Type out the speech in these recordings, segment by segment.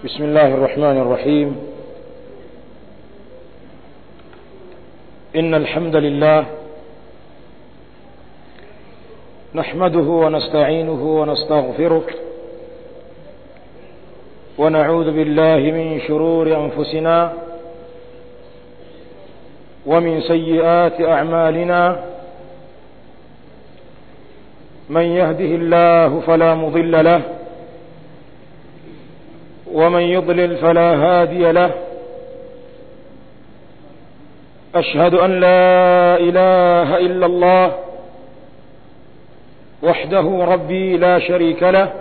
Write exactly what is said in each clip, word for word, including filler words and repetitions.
بسم الله الرحمن الرحيم. إن الحمد لله نحمده ونستعينه ونستغفره ونعوذ بالله من شرور أنفسنا ومن سيئات أعمالنا. من يهده الله فلا مضل له ومن يضلل فلا هادي له. أشهد أن لا إله إلا الله وحده ربي لا شريك له،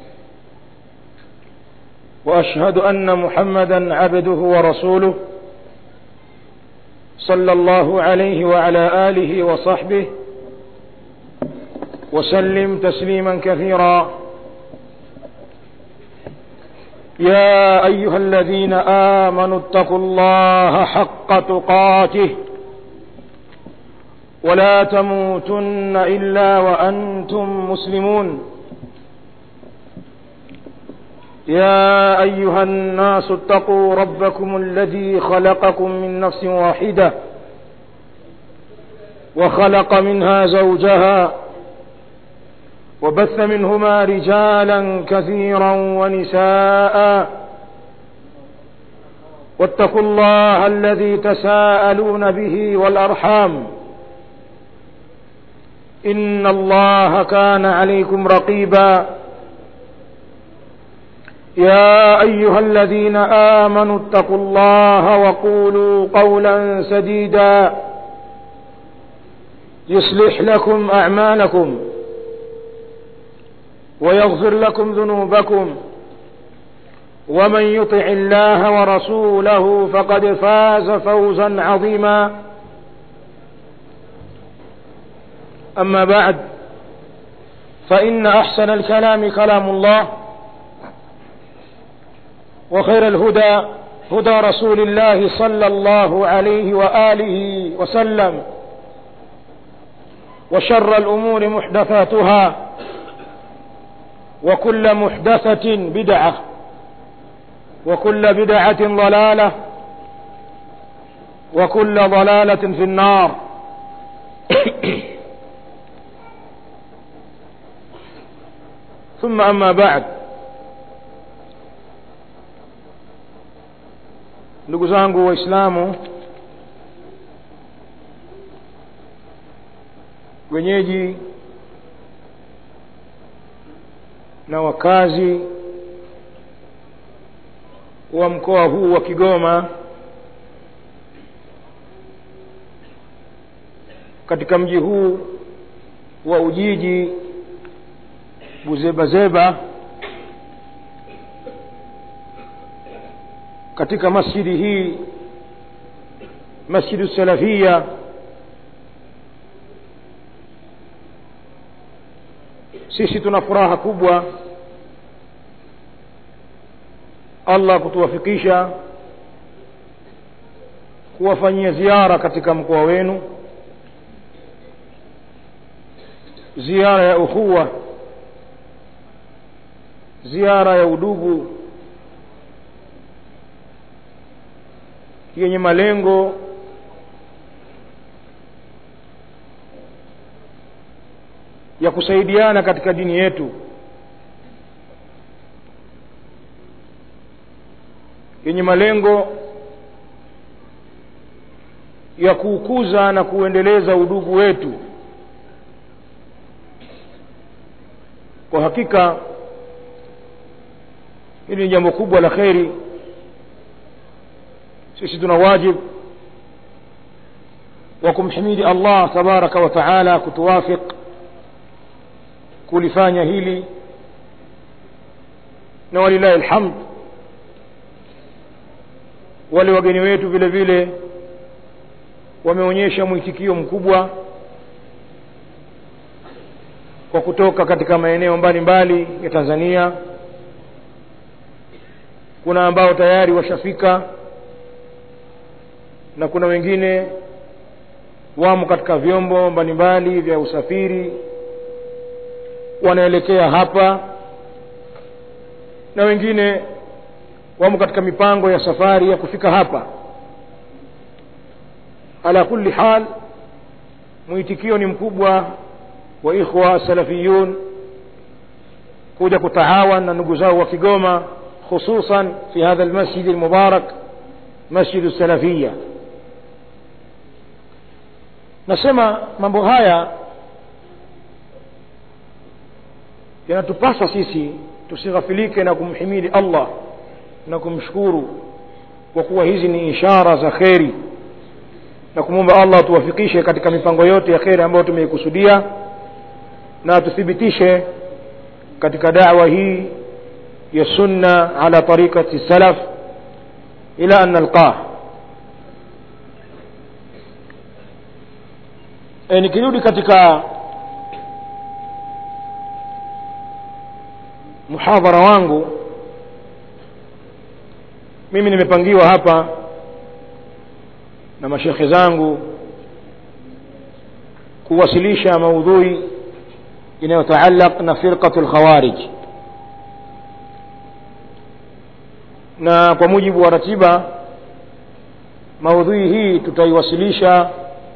وأشهد أن محمدا عبده ورسوله صلى الله عليه وعلى آله وصحبه وسلم تسليما كثيرا. يا أيها الذين آمنوا اتقوا الله حق تقاته ولا تموتن إلا وأنتم مسلمون. يا أيها الناس اتقوا ربكم الذي خلقكم من نفس واحدة وخلق منها زوجها وبث منهما رجالا كثيرا ونساء، واتقوا الله الذي تساءلون به والأرحام إن الله كان عليكم رقيبا. يا أيها الذين آمنوا اتقوا الله وقولوا قولا سديدا يصلح لكم أعمالكم ويغفر لكم ذنوبكم، ومن يطع الله ورسوله فقد فاز فوزا عظيما. أما بعد، فإن أحسن الكلام كلام الله، وخير الهدى هدى رسول الله صلى الله عليه وآله وسلم، وشر الأمور محدثاتها، وكل محدثة بدعة، وكل بدعة ضلالة، وكل ضلالة في النار. ثم أما بعد، ndugu zangu waislamu, wenyeji na wakazi wa mkoa huu wa Kigoma, katika mji huu wa Ujiji Buzebazeba, katika masjidi hii, Masjidu Salafia, sisi tuna furaha kubwa Allah kutuwafikisha kuwafanyia ziara katika mkoa wenu, ziara ya ukhuwa, ziara ya udugu yenye malengo ya kusaidiana katika dini yetu, yenye malengo ya kuukuza na kuendeleza udugu wetu. Kwa hakika hili ni jambo kubwa la kheri. sisi tuna wajibu wa kumhimidi Allah tabaraka wa taala kutuwafik kulifanya hili, na walillahi alhamd. Wale wageni wetu vile vile wameonyesha mwitikio mkubwa kwa kutoka katika maeneo mbalimbali ya Tanzania. Kuna ambao tayari washafika na kuna wengine wamo katika vyombo mbalimbali vya usafiri wanaelekea hapa, na wengine wamo katika mipango ya safari ya kufika hapa. Ala kulli hal, muitikio ni mkubwa wa ikhwa salafiyun kuja kutaawan na ndugu zao wa Kigoma, hususan fi hadha almasjid almubarak, masjid as-salafiyya. Nasema mambo haya yanatupasa sisi tusighafilike na kumhimidi Allah na kumshukuru, kwa kuwa hizi ni ishara za khairi, na kumwomba Allah tuwafikishe katika mipango yote ya khairi ambayo tumeikusudia, na tuthibitishe katika da'wa hii ya sunna ala tariqati salaf ila an nalqah. E, nikirudi katika muhadhara wangu, mimi nimepangiwa hapa na mashekhe zangu kuwasilisha maudhui inayotaallaq na firqatul khawarij, na kwa mujibu wa ratiba maudhui hii tutaiwasilisha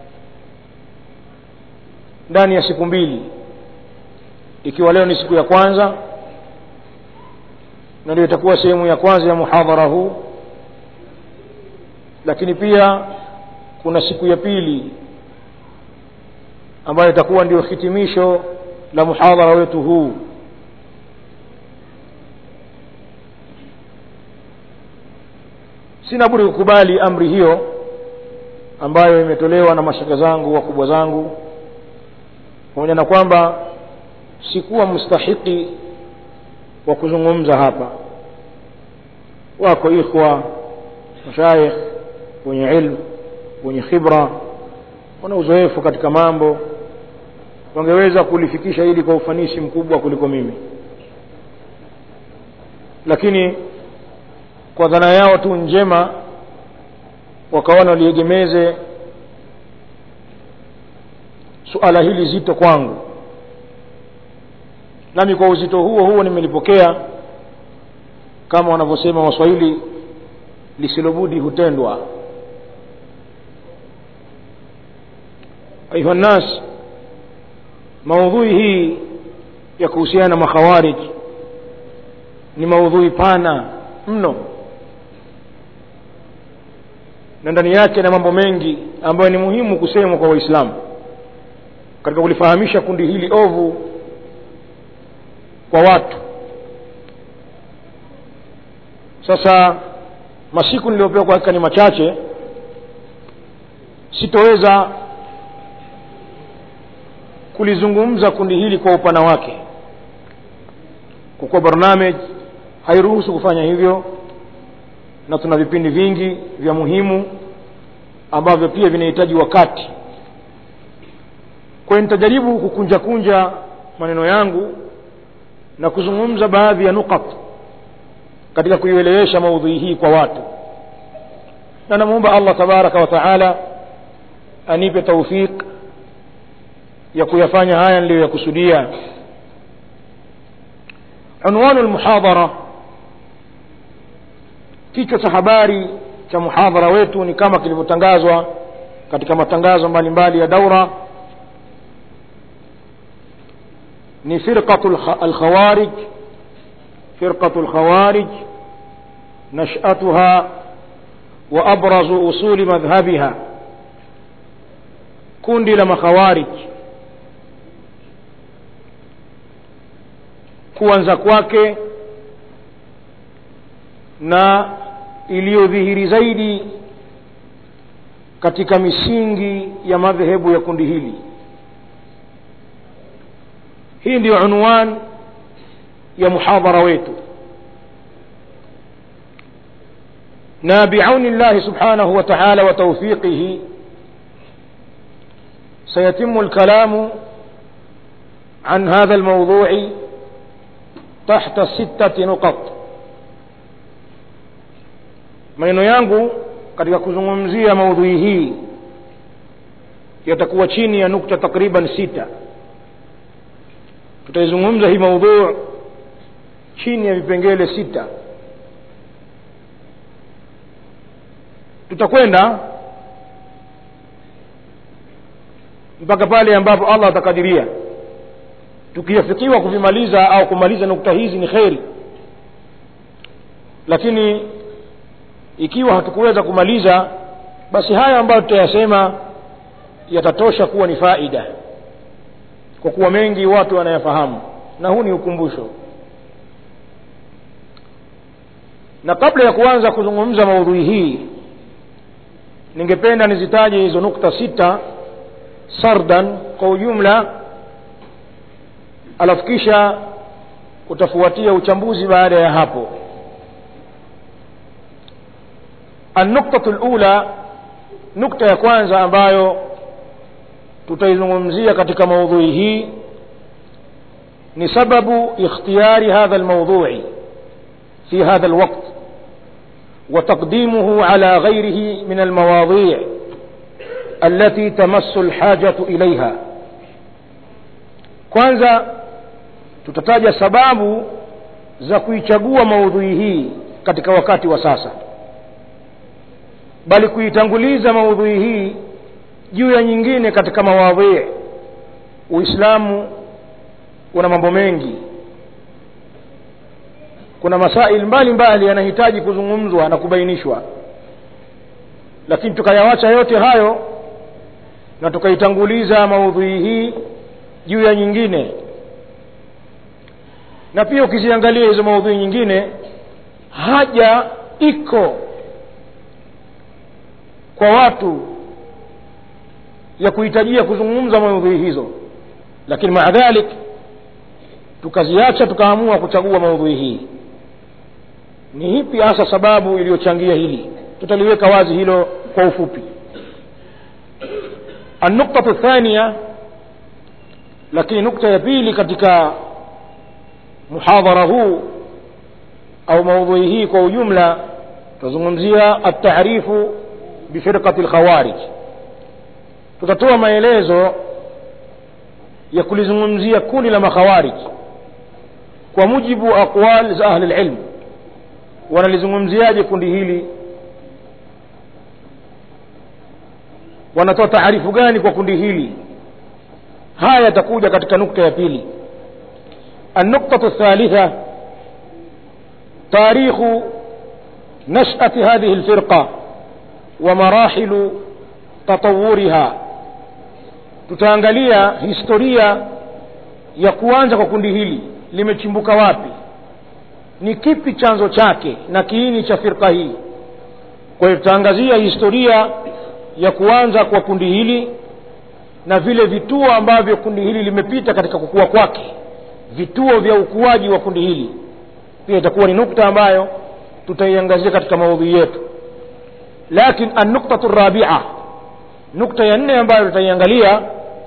ndani ya siku mbili, ikiwa leo ni siku ya kwanza na ndio itakuwa sehemu ya kwanza ya muhadhara huu, lakini pia kuna siku ya pili ambayo itakuwa ndio hitimisho la muhadhara wetu huu. Sina budi kukubali amri hiyo ambayo imetolewa na mashaka zangu wakubwa zangu, pamoja na kwamba sikuwa mustahiki wa kuzungumza hapa. Wako ikhwa mashayikh wenye ilmu, wenye khibra, wana uzoefu katika mambo, wangeweza kulifikisha hili kwa ufanisi mkubwa kuliko mimi, lakini kwa dhana yao tu njema wakaona liegemeze suala hili zito kwangu, nami kwa uzito huo huo nimelipokea. Kama wanavyosema Waswahili, lisilobudi hutendwa. Ayuha nas, maudhui hii ya kuhusiana na makhawarij ni maudhui pana mno, na ndani yake na mambo mengi ambayo ni muhimu kusemwa kwa Waislamu katika kulifahamisha kundi hili ovu kwa watu. Sasa masiku niliopewa kwa hakika ni machache, sitoweza kulizungumza kundi hili kwa upana wake, kwa kuwa barnamij hairuhusu kufanya hivyo, na tuna vipindi vingi vya muhimu ambavyo pia vinahitaji wakati. Kwa hiyo nitajaribu kukunja kunja maneno yangu na kuzungumza baadhi ya nukat katika kuielewesha maudhui hii kwa watu, na namuomba Allah tabaraka wa taala anipe tawfik ya kuyafanya haya niliyokusudia. Unwanu al-muhadhara, kichwa cha habari cha muhadhara wetu ni kama kilivyotangazwa katika matangazo mbalimbali ya daura, ni firqatul khawarij, firqatul khawarij nash'atuha wa abrazu usuli madhhabiha, kundi la makhawarij, kuanza kwake na iliyodhihiri zaidi katika misingi ya madhehebu ya kundi hili. Hii ndio unwan ya muhadhara wetu, na bi'auni Allah subhanahu wa ta'ala wa tawfiqihi سيتم الكلام عن هذا الموضوع تحت ستة نقط. maneno yangu katika kuzungumzia maudhui hii yatakuwa chini ya nukta takriban sita. Tutaizungumza hii maudhui chini ya vipengele sita. tutakwenda mpaka pale ambapo Allah atakadiria. Tukiafikiwa kuvimaliza au kumaliza nukta hizi ni khairi, lakini ikiwa hatukuweza kumaliza, basi haya ambayo tutayasema yatatosha kuwa ni faida, kwa kuwa mengi watu wanayafahamu, na huu ni ukumbusho. Na kabla ya kuanza kuzungumza maudhui hii, ningependa nizitaje hizo nukta sita sardan kwa ujumla, alafu kisha utafuatia uchambuzi baada ya hapo. النقطة الأولى, nukta ya kwanza ambayo tutaizungumzia katika maudhui hii ni sababu ikhtiyari hadha almawdhu'i fi hadha alwaqt wa taqdimuhu ala ghayrihi min almawadhi' التي تمس الحاجة إليها. kwanza tutataja sababu za kuichagua maudhui hii katika wakati wa sasa, bali kuitanguliza maudhui hii juu ya nyingine katika mawadhi. Uislamu una mambo mengi, kuna masail mbalimbali yanahitaji kuzungumzwa na kubainishwa, lakini tukayawacha yote hayo na tukaitanguliza maudhui hii juu ya nyingine. Na pia ukiziangalia hizo maudhui nyingine, haja iko kwa watu ya kuhitajia kuzungumza maudhui hizo, lakini maadhalik tukaziacha tukaamua kuchagua maudhui hii. Ni ipi hasa sababu iliyochangia hili? Tutaliweka wazi hilo kwa ufupi. النقطة الثانية, lakini nukta ya pili katika muhadhara huu au maudhui hii kwa ujumla, tuzungumzia at-ta'rifu bi firqati al-khawarij. Tutatoa maelezo ya kulizungumzia kundi la makhawarij kwa mujibu wa aqwal za ahli al-ilm. Wanalizungumziaje kundi hili? Wanatoa taarifu gani kwa kundi hili? Haya yatakuja katika nukta ya pili. النقطة الثالثة تاريخ نشأة هذه الفرقة ومراحل تطورها. tutaangalia historia ya kuanza kwa kundi hili, limechimbuka wapi, ni kipi chanzo chake na kiini cha firqa hii. Kwa hiyo tutaangazia historia ya kuanza kwa kundi hili na vile vituo ambavyo kundi hili limepita katika kukua kwake, vituo vya ukuaji wa kundi hili. Pia itakuwa ni nukta ambayo tutaiangazia katika maudhui yetu. Lakini an-nuqtatu ar-rabi'a, nukta ya nne ambayo tutaiangalia,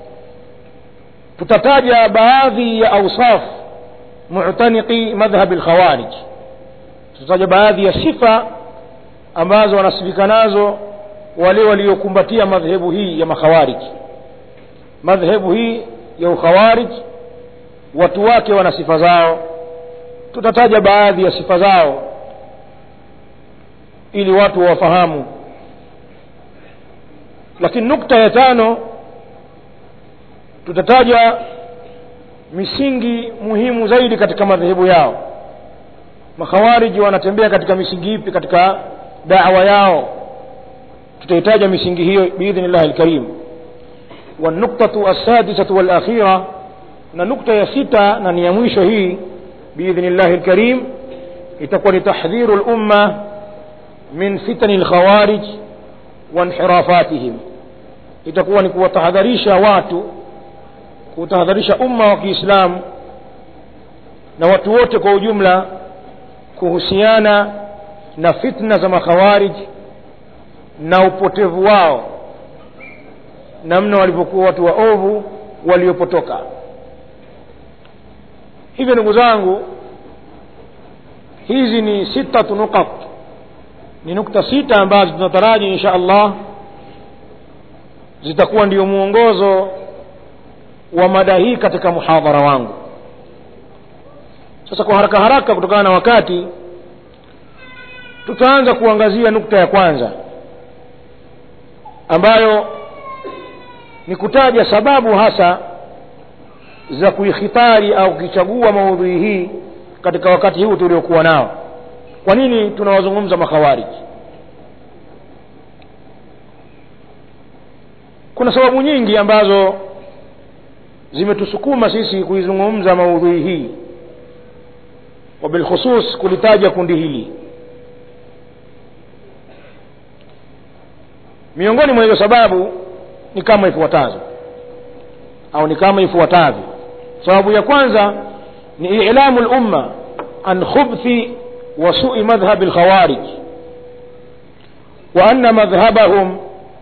tutataja baadhi ya awsaf mu'taniqi madhhab al-khawarij. Tutataja baadhi ya sifa ambazo wanasifika nazo wale waliokumbatia madhehebu hii ya makhawarij. Madhehebu hii ya ukhawarij, watu wake wana sifa zao. Tutataja baadhi ya sifa zao ili watu wafahamu. Lakini nukta ya tano, tutataja misingi muhimu zaidi katika madhehebu yao. Makhawarij wanatembea katika misingi ipi katika da'wa yao? tutahitaja misingi hiyo biidhnillah alkarim. Wa nuktatu as-sadisatu wal akhira, na nukta ya sita na ni ya mwisho hii biidhnillah alkarim, itakuwa ni tahdhiru al-umma min fitani al-khawarij wa inhirafatihim. Itakuwa ni kuwatahadharisha watu, kutahadharisha umma wa Kiislamu na watu wote kwa ujumla kuhusiana na fitna za makhawarij na upotevu wao, namna walivyokuwa watu waovu waliopotoka. Hivyo ndugu zangu, hizi ni sita nuqat, ni nukta sita ambazo tunataraji insha Allah zitakuwa ndio muongozo wa mada hii katika muhadhara wangu. Sasa kwa haraka haraka kutokana na wakati, tutaanza kuangazia nukta ya kwanza ambayo ni kutaja sababu hasa za kuikhitari au kuchagua maudhui hii katika wakati huu tuliokuwa nao. Kwa nini tunawazungumza makhawarij? Kuna sababu nyingi ambazo zimetusukuma sisi kuizungumza maudhui hii, wa bil khusus kulitaja kundi hili. Miongoni mwa hizo sababu ni kama ifuatazo au ni kama ifuatavyo. Sababu ya kwanza ni i'lamu al-umma an khubthi wa su'i madhhab al-khawarij wa anna madhhabahum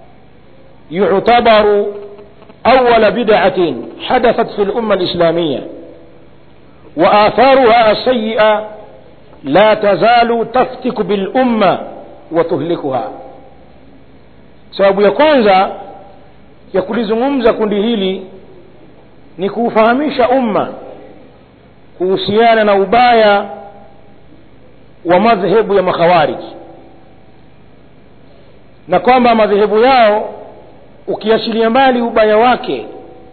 يعتبر أول بدعة حدثت في الأمة الإسلامية وآثارها السيئة لا تزال تفتك بالأمة وتهلكها. sababu ya kwanza ya kulizungumza kundi hili ni kufahamisha umma kuhusiana na ubaya wa madhehebu ya makhawarij, na kwamba madhehebu yao ukiachilia mbali ubaya wake,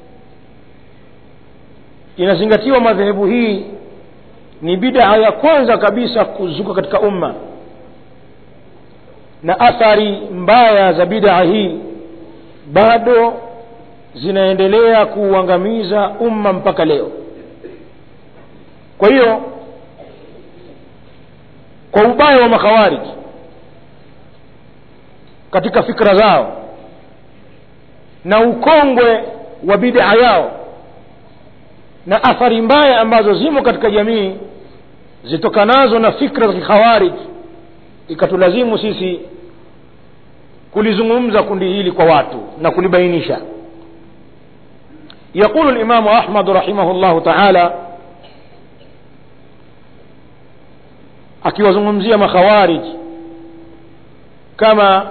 inazingatiwa madhehebu hii ni bid'a ya kwanza kabisa kuzuka katika umma, na athari mbaya za bid'a hii bado zinaendelea kuangamiza umma mpaka leo. Kwa hiyo kwa ubaya wa makhawarij katika fikra zao na ukongwe wa bid'a yao na athari mbaya ambazo zimo katika jamii zitokanazo na fikra za khawarij, ikatulazimu sisi kulizungumza kundi hili kwa watu na kulibainisha. يقول الإمام أحمد رحمه الله تعالى akiwazungumzia makhawarij kama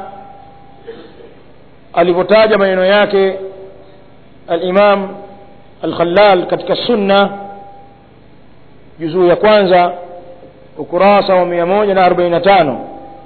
alivyotaja maneno yake al-Imam al-Khallal katika Sunna juzuu ya kwanza ukurasa wa mia moja na arobaini na tano.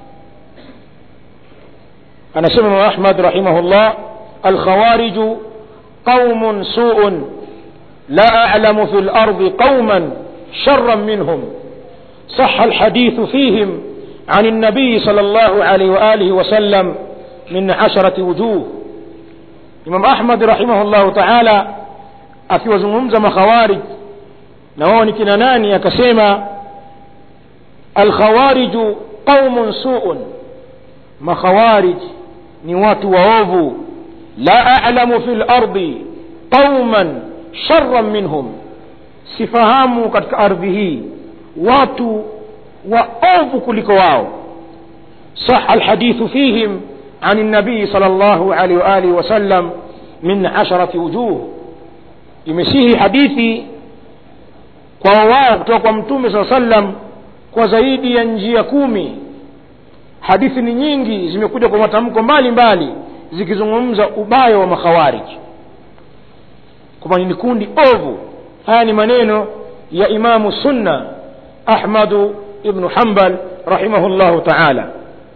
anasema Imam Ahmad rahimahullah, al-khawarij qaumun su'un la a'lamu fil ardi qauman sharran minhum صح الحديث فيهم عن النبي صلى الله عليه وآله وسلم من عشرة وجوه. Imam Ahmad rahimahullah ta'ala akiwazungumza makhawarij na wao ni kina nani, akasema al-khawarij qaumun su'un, makhawarij ni watu waovu, la a'lamu fil ardi qauman sharran minhum, sifahamu katika ardhi hii watu waovu kuliko wao. صح الحديث فيهم عن النبي صلى الله عليه وآله وسلم من عشرة وجوه. imesihi hadithi kwa wao kutoka kwa Mtume صلى الله عليه وسلم kwa zaidi ya njia kumi. Hadithi ni nyingi zimekuja kwa matamko mbalimbali zikizungumza ubaya wa makhawarij, kwa ni kundi ovu. Haya ni maneno ya Imamu Sunna Ahmad ibn Hanbal rahimahullahu ta'ala.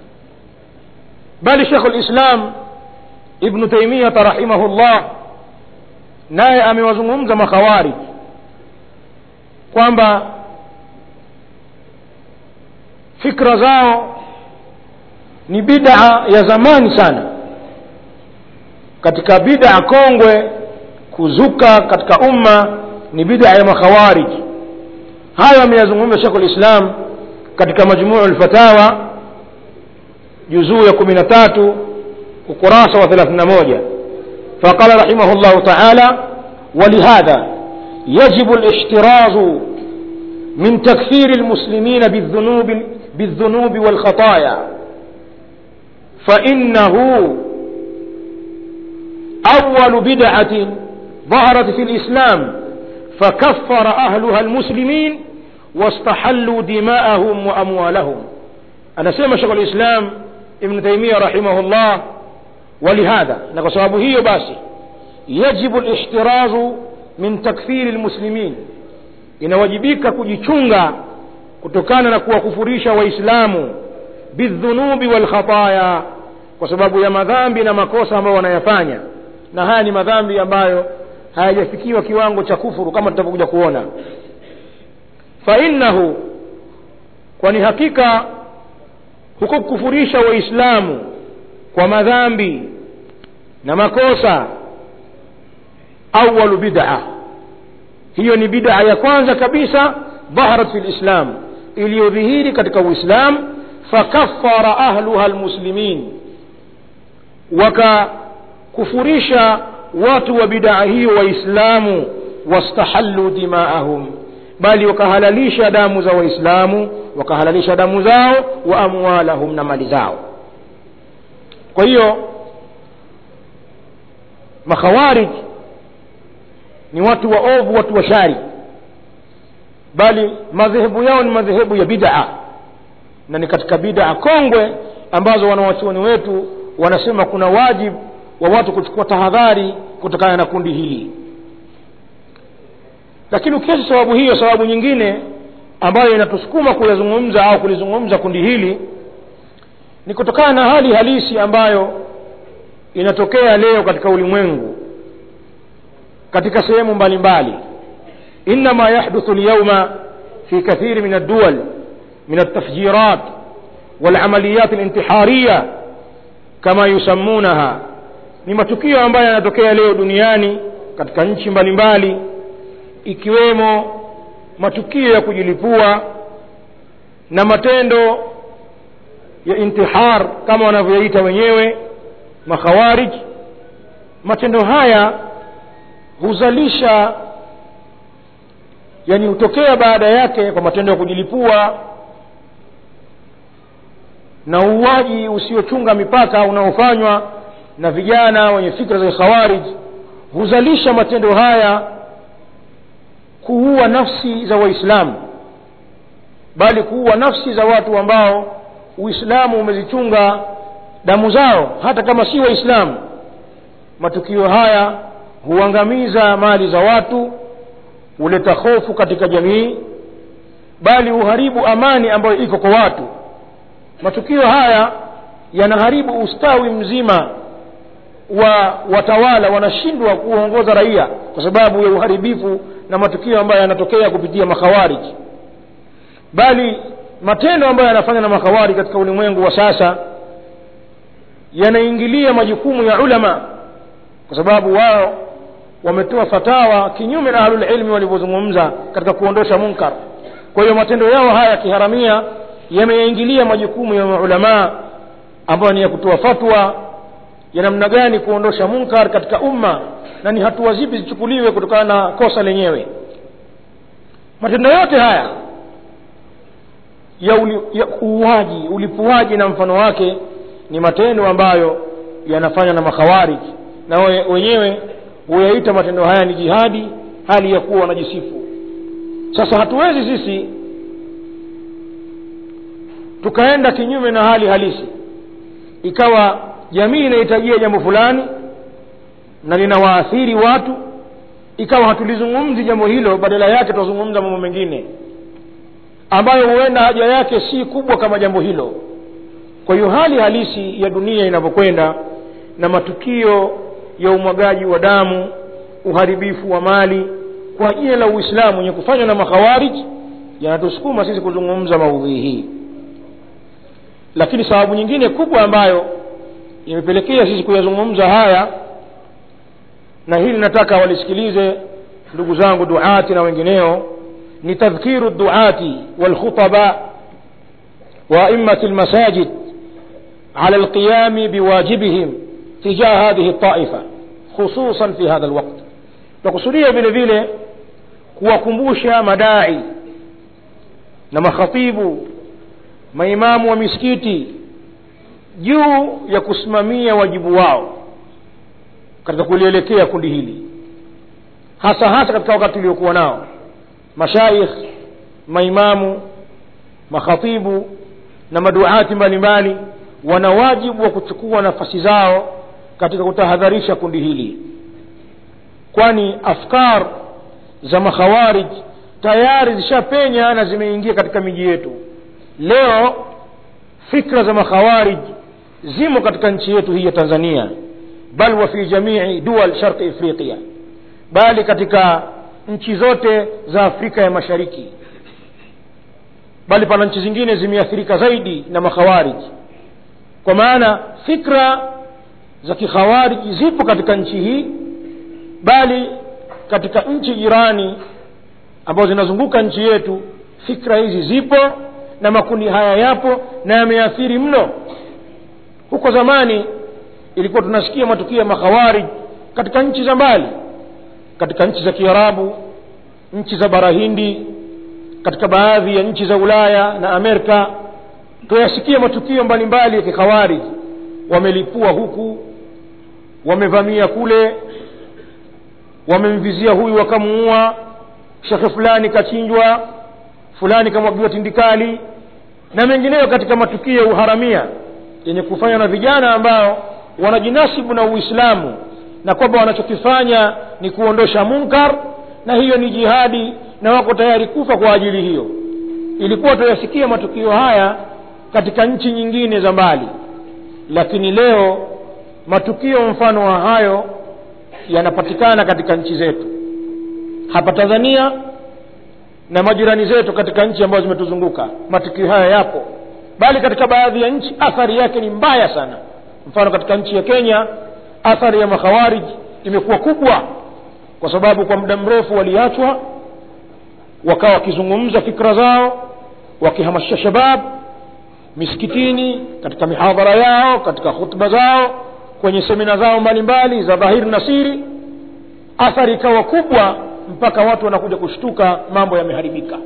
bali Sheikh al-Islam Ibn Taymiyyah rahimahullah naye amewazungumza makhawarij kwamba fikra zao ni bid'a ya zamani sana. Katika bid'a kongwe kuzuka katika umma ni bid'a ya makhawarij. haya ameyazungumza Sheikh al-Islam katika Majmu' al-Fatawa juzuu ya kumi na tatu ukurasa wa thelathini na moja. فقال رحمه الله تعالى: ولهذا يجب الاحتراز من تكفير المسلمين بالذنوب بالذنوب والخطايا، فإنه أول بدعة ظهرت في الإسلام فكفر أهلها المسلمين واستحلوا دماءهم وأموالهم. أنا سمع شيخ الإسلام ابن تيمية رحمه الله: ولهذا نقصابه هي باسي يجب الاحتراز من تكفير المسلمين، inawajibika kujichunga kutokana na kuwakufurisha waislamu bidhunubi wal khataya, kwa sababu ya madhambi na makosa ambayo wanayafanya, na haya ni madhambi ambayo hayajafikiwa kiwango cha kufuru kama tutakuja kuona. Fa innahu, kwani hakika huko kufurisha waislamu kwa madhambi na makosa, awwalu bid'ah, hiyo ni bid'a ya kwanza kabisa dhaharat fil islam, iliyodhihiri katika uislamu. Fakaffara ahluha almuslimin, wakakufurisha watu wa bid'a hiyo waislamu. Wastahallu dima'ahum, bali wakahalalisha damu za waislamu, wakahalalisha damu zao, wa amwalahum, na mali zao. Kwa hiyo makhawarij ni watu waovu, watu wa shari, bali madhehebu yao ni madhehebu ya bid'a, na ni katika bid'a kongwe ambazo wanawachuoni wetu wanasema kuna wajibu wa watu kuchukua tahadhari kutokana na kundi hili. Lakini ukiacha sababu hiyo, sababu nyingine ambayo inatusukuma kuyazungumza au kulizungumza kundi hili ni kutokana na hali halisi ambayo inatokea leo katika ulimwengu katika sehemu mbalimbali. Inma yahduthu al-yawma fi kathir min ad-duwal min at-tafjirat wal-amaliyat al-intihariyah kama yusammunaha, ni matukio ambayo yanatokea leo duniani katika nchi mbalimbali, ikiwemo matukio ya kujilipua na matendo ya intihar kama wanavyoita wenyewe makhawarij. Matendo haya huzalisha, yani hutokea baada yake kwa matendo ya kujilipua na uwaji usiochunga mipaka unaofanywa na vijana wenye fikra za khawarij, huzalisha matendo haya kuua nafsi za waislamu, bali kuua nafsi za watu ambao Uislamu umezichunga damu zao hata kama si waislamu. Matukio haya huangamiza mali za watu, huleta hofu katika jamii, bali uharibu amani ambayo iko kwa watu. Matukio haya yanaharibu ustawi mzima wa watawala, wanashindwa kuongoza raia kwa sababu ya uharibifu na matukio ambayo yanatokea kupitia makhawarij. Bali matendo ambayo yanafanya na makhawarij katika ulimwengu wa sasa yanaingilia majukumu ya ulama, kwa sababu wao wametoa fatawa kinyume na ahlul ilmi walivyozungumza katika kuondosha munkar. Kwa hiyo matendo yao haya kiharamia yameingilia majukumu ya ulama ambao ni ya kutoa fatwa ya namna gani kuondosha munkar katika umma, na ni hatua zipi zichukuliwe kutokana na kosa lenyewe. Matendo yote haya ya, uli, ya uwaji, ulipuaji na mfano wake ni matendo ambayo yanafanya na makhawarij, na wenyewe huyaita matendo haya ni jihadi, hali ya kuwa wanajisifu. Sasa hatuwezi sisi tukaenda kinyume na hali halisi, ikawa jamii inahitajia jambo fulani na linawaathiri watu, ikawa hatulizungumzi jambo hilo, badala yake tuzungumza mambo mengine ambayo huenda haja yake si kubwa kama jambo hilo. Kwa hiyo hali halisi ya dunia inapokwenda na matukio ya umwagaji wa damu, uharibifu wa mali kwa ajili la Uislamu yenye kufanywa na makhawarij, yanatusukuma sisi kuzungumza maudhui hii. Lakini sababu nyingine kubwa ambayo imepelekea sisi kuyazungumza haya, na hili nataka walisikilize ndugu zangu duati na wengineo, ni tadhkiru duati wal khutaba wa a'immati al masajid ala al qiyam biwajibihim tijah hadhihi at-ta'ifa khususan fi hadha al-waqt. Tukusudia vile vile kuwakumbusha madai na makhatibu, maimamu wa misikiti juu ya kusimamia wajibu wao katika kulielekea kundi hili, hasa hasa katika wakati uliokuwa nao. Mashaikh, maimamu, makhatibu na maduati mbalimbali wana wajibu wa kuchukua nafasi zao katika kutahadharisha kundi hili, kwani afkar za makhawarij tayari zishapenya na zimeingia katika miji yetu. Leo fikra za makhawarij zimo katika nchi yetu hii ya Tanzania, bal wa fi jamii dual sharq Afrika, bali katika nchi zote za Afrika ya Mashariki, bali pana nchi zingine zimeathirika zaidi na makhawarij. Kwa maana fikra za kikhawarij zipo katika nchi hii, bali katika nchi jirani ambazo zinazunguka nchi yetu fikra hizi zipo na makundi haya yapo na yameathiri mno. Huko zamani ilikuwa tunasikia matukio ya makhawarij katika nchi za mbali, katika nchi za Kiarabu, nchi za bara Hindi, katika baadhi ya nchi za Ulaya na Amerika. Tuyasikia matukio mbalimbali ya kikhawarij, wamelipua huku, wamevamia kule, wamemvizia huyu wakamuua, shekhe fulani kachinjwa, fulani kamwagiwa tindikali, na mengineyo katika matukio ya uharamia yenye kufanywa na vijana ambao wanajinasibu na Uislamu na kwamba wanachokifanya ni kuondosha munkar, na hiyo ni jihadi na wako tayari kufa kwa ajili hiyo. Ilikuwa tuyasikia matukio haya katika nchi nyingine za mbali, lakini leo matukio mfano wa hayo yanapatikana katika nchi zetu hapa Tanzania na majirani zetu katika nchi ambazo zimetuzunguka. Matukio haya yapo, bali katika baadhi ya nchi athari yake ni mbaya sana. Mfano katika nchi ya Kenya athari ya makhawarij imekuwa kubwa, kwa sababu kwa muda mrefu waliachwa wakawa wakizungumza fikra zao, wakihamasisha shabab misikitini, katika mihadhara yao, katika khutba zao, kwenye semina zao mbalimbali za dhahir na siri. Athari ikawa kubwa mpaka watu wanakuja kushtuka mambo yameharibika.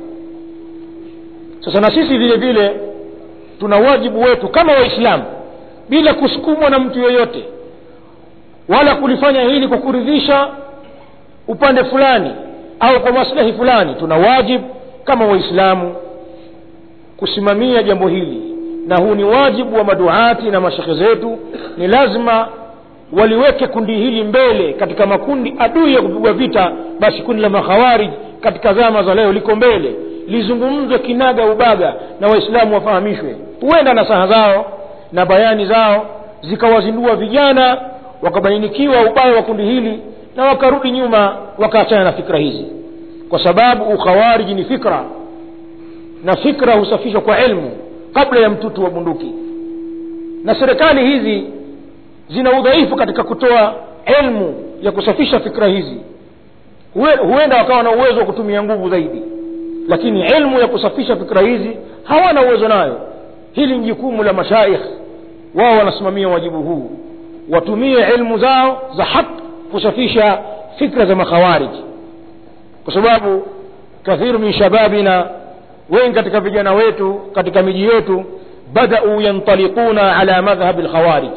Sasa na sisi vile vile tuna wajibu wetu kama Waislamu, bila kusukumwa na mtu yeyote wala kulifanya hili kwa kuridhisha upande fulani au kwa maslahi fulani. Tuna wajibu kama Waislamu kusimamia jambo hili, na huu ni wajibu wa maduati na mashekhe zetu. Ni lazima waliweke kundi hili mbele katika makundi adui ya kupigwa vita. Basi kundi la makhawarij katika zama za leo liko mbele, lizungumzwe kinaga ubaga na Waislamu wafahamishwe. Huenda na saha zao na bayani zao zikawazindua vijana, wakabainikiwa ubaya wa kundi hili na wakarudi nyuma, wakaachana na fikra hizi, kwa sababu ukhawarij ni fikra, na fikra husafishwa kwa ilmu kabla ya mtutu wa bunduki. Na serikali hizi zina udhaifu katika kutoa ilmu ya kusafisha fikra hizi. Huenda wakawa na uwezo wa kutumia nguvu zaidi, lakini ilmu ya kusafisha fikra hizi hawana uwezo nayo. Hili ni jukumu la mashaikh, wao wanasimamia wajibu huu, watumie ilmu zao za haki kusafisha fikra za makhawarij, kwa sababu kathiru min shababina, wengi katika vijana wetu katika miji yetu, badau yantaliquna ala madhhab al-khawarij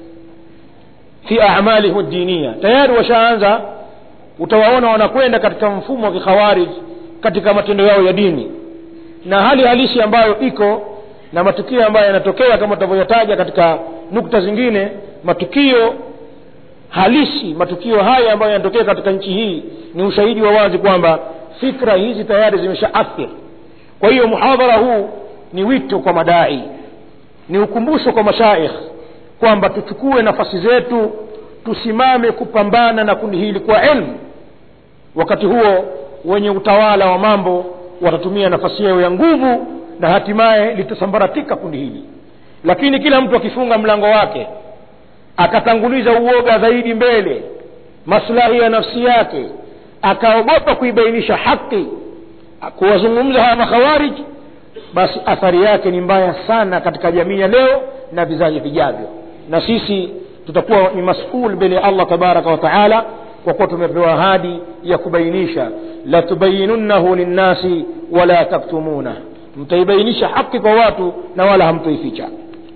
fi a'malihi ad-diniyya. Tayari washaanza, utawaona wanakwenda katika mfumo wa kikhawarij katika matendo yao ya dini, na hali halisi ambayo iko na matukio ambayo yanatokea kama tutavyotaja katika nukta zingine. Matukio halisi, matukio haya ambayo yanatokea katika nchi hii ni ushahidi wa wazi kwamba fikra hizi tayari zimeshaathiri. Kwa hiyo muhadhara huu ni wito kwa madai, ni ukumbusho kwa mashaikh kwamba tuchukue nafasi zetu, tusimame kupambana na kundi hili kwa ilmu. Wakati huo wenye utawala wa mambo watatumia nafasi yao ya nguvu na hatimaye litasambaratika kundi hili. Lakini kila mtu akifunga mlango wake, akatanguliza uoga zaidi mbele, maslahi ya nafsi yake, akaogopa kuibainisha haki, kuwazungumza hawa makhawarij, basi athari yake ni mbaya sana katika jamii ya leo na vizazi vijavyo. Na sisi tutakuwa ni mas'ul mbele Allah tabaraka wa taala, kwa kuwa tumepewa ahadi ya kubainisha, la tubayinunnahu linnasi wala taktumuna, mtaibainisha haki kwa watu na wala hamtoificha.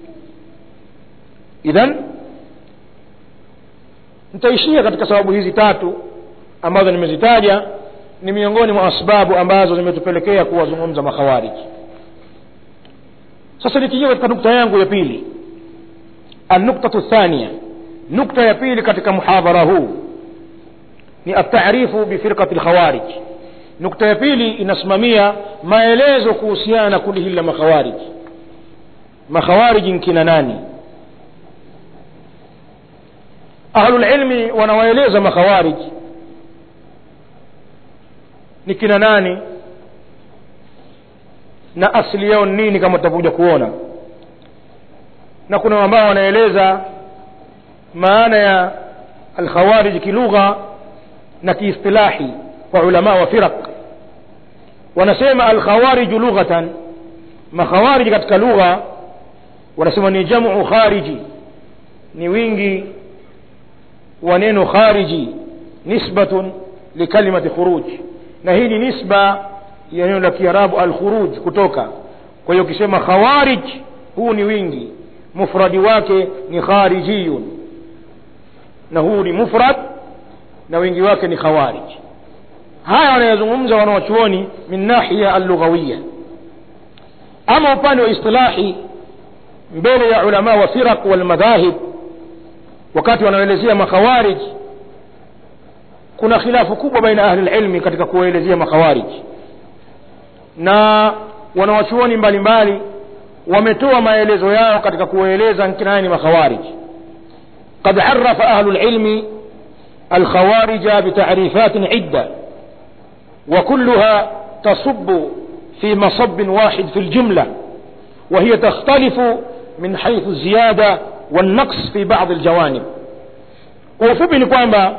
Idhan nitaishia katika sababu hizi tatu ambazo nimezitaja, ni miongoni mwa sababu ambazo zimetupelekea kuwazungumza makhawarij. Sasa nikija katika nukta yangu ya pili, an-nuktatu thaniya, nukta ya pili katika muhadhara huu ni at-ta'rifu bi firqati al-khawarij. Nukta ya pili inasimamia maelezo kuhusiana na kundi hili la makhawarij. Makhawarij ni kina nani? ahlul ilmi wanawaeleza makhawarij ni kina nani na asili yao nini, kama tutakuja kuona. Na kuna ambao wanaeleza maana ya al-khawarij kilugha na kiistilahi kwa ulama wa firaq. Wanasema al-khawarij lughatan, makhawarij katika lugha wanasema ni jamu khariji, ni wingi wa neno khariji, nisbatun likalimati khuruj, na hii ni nisba ya neno la Kiarabu al-khuruj, kutoka. Kwa hiyo ukisema khawarij, huu ni wingi, mufradi wake ni kharijiyun, na huu ni mufrad na wingi wake ni khawarij. Haya wanayozungumza wanawachuoni min nahiya al-lughawiyya. Ama upande wa istilahi, mbele ya ulama wa firaq wal madahib, wakati wanaelezea makhawarij, kuna khilafu kubwa baina ahli ilmi katika kuelezea makhawarij, na wanawachuoni mbalimbali wametoa maelezo yao katika kueleza nkina ni makhawarij. قد عرف أهل العلم الخوارج بتعريفات عدة، وكلها تصب في مصب واحد في الجملة، وهي تختلف من حيث الزيادة والنقص في بعض الجوانب. وفي نقوم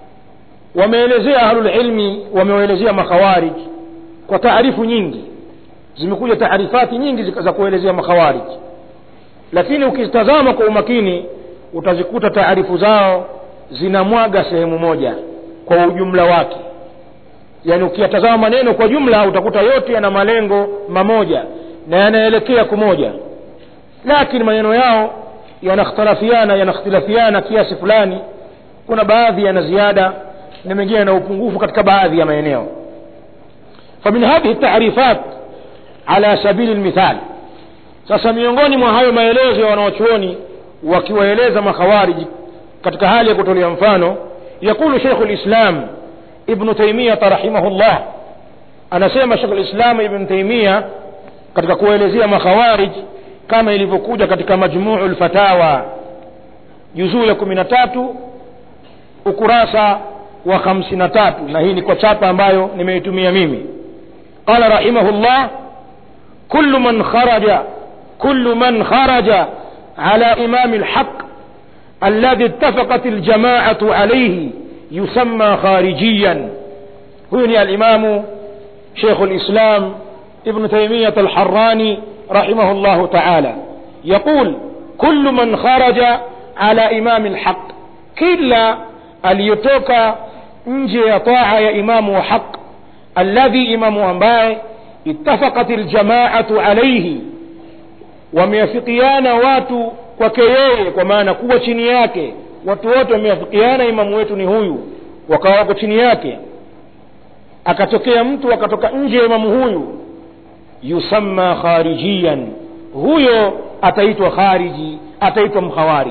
وميلزي أهل العلم وميلزي مخوارج وتعريف nyingi, zimekuja taarifati nyingi za kuelezea makhawarij, lakini ukitazama kwa umakini utazikuta taarifu zao zinamwaga sehemu moja kwa ujumla wake. Yani ukiyatazama maneno kwa jumla utakuta yote yana malengo mamoja na yanaelekea kumoja, lakini maneno yao yanakhtalafiana yanakhtilafiana kiasi fulani. Kuna baadhi yana ziada na mengine yana upungufu katika baadhi ya maeneo. فمن هذه التعريفات على سبيل المثال, sasa miongoni mwa hayo maelezo ya wanawachuoni wakiwaeleza makhawarij katika hali ya kutolea mfano, yakulu Sheikh al-Islam Ibn Taymiyyah rahimahullah, anasema Sheikh al-Islam Ibn Taymiyyah katika kuelezea makhawarij kama ilivyokuja katika Majmu'ul Fatawa juzuu ya kumi na tatu ukurasa wa hamsini na tatu, na hii ni kwa chapa ambayo nimeitumia mimi. Qala rahimahullah, kullu man kharaja kullu man kharaja ala imam al-haq alladhi ittafaqat al-jama'atu alayhi yusamma kharijiyan. huyu ni al-imam Sheikh al-Islam Ibn Taymiyyah al-Harrani rahimahullah ta'ala, yaqul kullu man kharaja ala imam al-haq, kila aliyotoka nje ya taa ya imamu wa haq, alladhi imamu ambaye ittafaqat al-jama'atu alayhi, wameafikiana watu kwake yeye, kwa maana kuwa chini yake watu wote wameafikiana imamu wetu ni huyu, wakawa wako chini yake. Akatokea mtu akatoka nje ya imamu huyu, yusamma kharijiyan, huyo ataitwa khariji, ataitwa mkhawarij.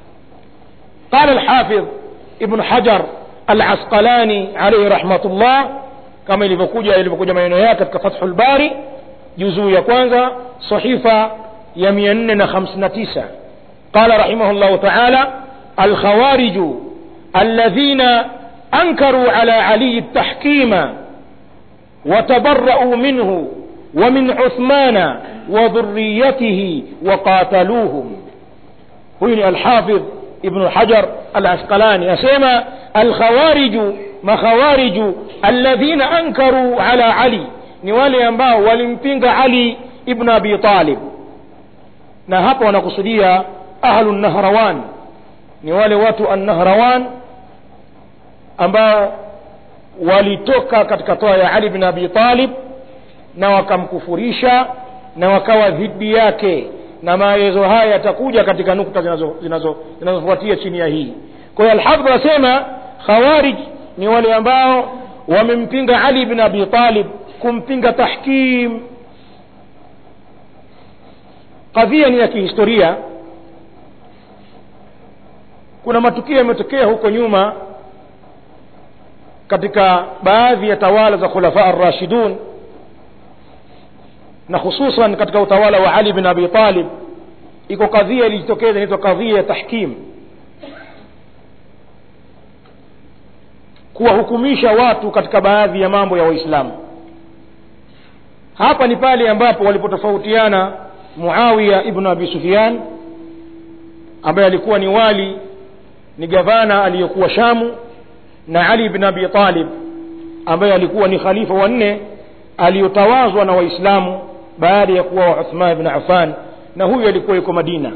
قال الحافظ ابن حجر العسقلاني عليه رحمة الله, kama ilivyokuja ilivyokuja maneno yake katika Fathul Bari juzuu ya kwanza sahifa ya mia nne na hamsini na tisa, قال رحمه الله تعالى الخوارج الذين أنكروا على علي التحكيم وتبرؤوا منه ومن عثمان وذريته وقاتلوهم. هنا الحافظ ابن حجر العسقلاني أسمى الخوارج ما خوارج الذين أنكروا على علي, ni wale ambao walimpinga Ali ibn Abi Talib, na hapo wanakusudia ahlu Nahrawan, ni wale watu an-Nahrawan ambao walitoka katika toa ya Ali ibn Abi Talib na wakamkufurisha na wakawa dhidi yake, na maelezo haya yatakuja katika nukta zinazo zinazo zinazofuatia chini ya hii. Kwa hiyo al-Hafidh anasema khawarij ni wale ambao wamempinga Ali ibn Abi Talib, kumpinga tahkim. Kadhia ni ya kihistoria. Kuna matukio yametokea huko nyuma katika baadhi ya tawala za khulafa ar-rashidun, na hususan katika utawala wa Ali ibn Abi Talib, iko kadhia ilijitokeza inaitwa kadhia ya tahkim. kuwahukumisha watu katika baadhi ya mambo ya Waislamu. Hapa ni pale ambapo walipotofautiana Muawiya ibn Abi Sufyan ambaye alikuwa ni wali, ni gavana aliyokuwa Shamu, na Ali ibn Abi Talib ambaye alikuwa ni khalifa wa nne aliyotawazwa na Waislamu baada ya kuwa wa Uthman ibn Affan, na huyu alikuwa yuko Madina.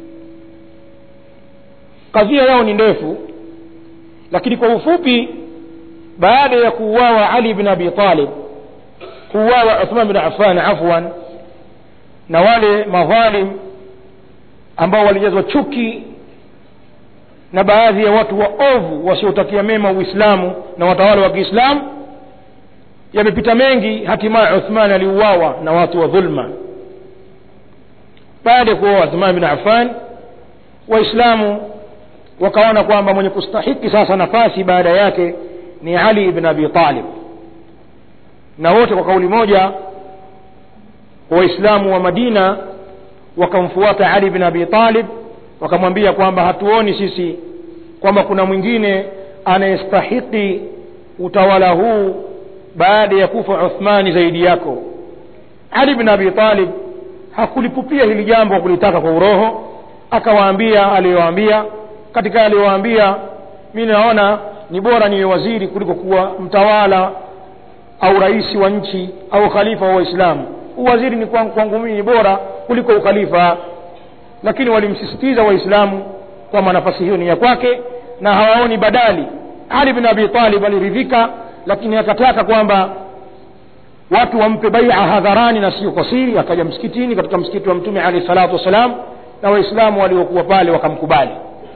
Kadhia yao ni ndefu, lakini kwa ufupi, baada ya kuuawa Ali ibn Abi Talib, kuuawa Uthman ibn Affan afwan, na wale madhalim ambao walijazwa chuki na baadhi ya watu waovu wasiotakia mema Uislamu na watawala wa Kiislamu, yamepita mengi, hatimaye Uthman aliuawa na watu wa dhulma. Baada ya kuuawa Uthman ibn Affan, Waislamu wakaona kwamba mwenye kustahiki sasa nafasi baada yake ni Ali ibn Abi Talib, na wote kwa kauli moja Waislamu wa Madina wakamfuata Ali ibn Abi Talib, wakamwambia kwamba hatuoni sisi kwamba kuna mwingine anayestahiki utawala huu baada ya kufa Uthmani zaidi yako. Ali ibn Abi Talib hakulipupia hili jambo kulitaka kwa uroho, akawaambia aliyowaambia. Katika aliyowaambia, mimi naona ni bora niwe waziri kuliko kuwa mtawala au rais wa nchi au khalifa wa Waislamu. Uwaziri ni kwangu, kwangu mimi ni bora kuliko ukhalifa. Lakini walimsisitiza Waislamu kwamba nafasi hiyo ni ya kwake na hawaoni badali. Ali ibn Abi Talib aliridhika, lakini akataka kwamba watu wampe bai'a hadharani na sio kwa siri. Akaja msikitini, katika msikiti wa Mtume alayhi salatu wasalam, na Waislamu waliokuwa pale wakamkubali.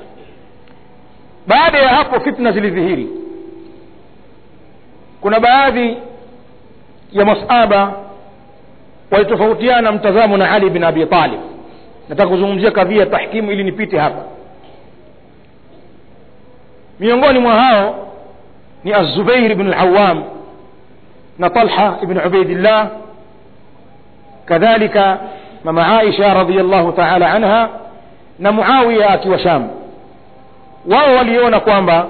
Baada ya hapo fitna zilidhihiri. Kuna baadhi ya masahaba walitofautiana mtazamo na Ali ibn Abi Talib. Nataka kuzungumzia kadhia tahkimu ili nipite hapa. Miongoni mwa hao ni Az-Zubair ibn al-Awwam na Talha ibn Ubaidillah, kadhalika mama Aisha radhiyallahu ta'ala anha na Muawiya akiwa Sham. Wao waliona kwamba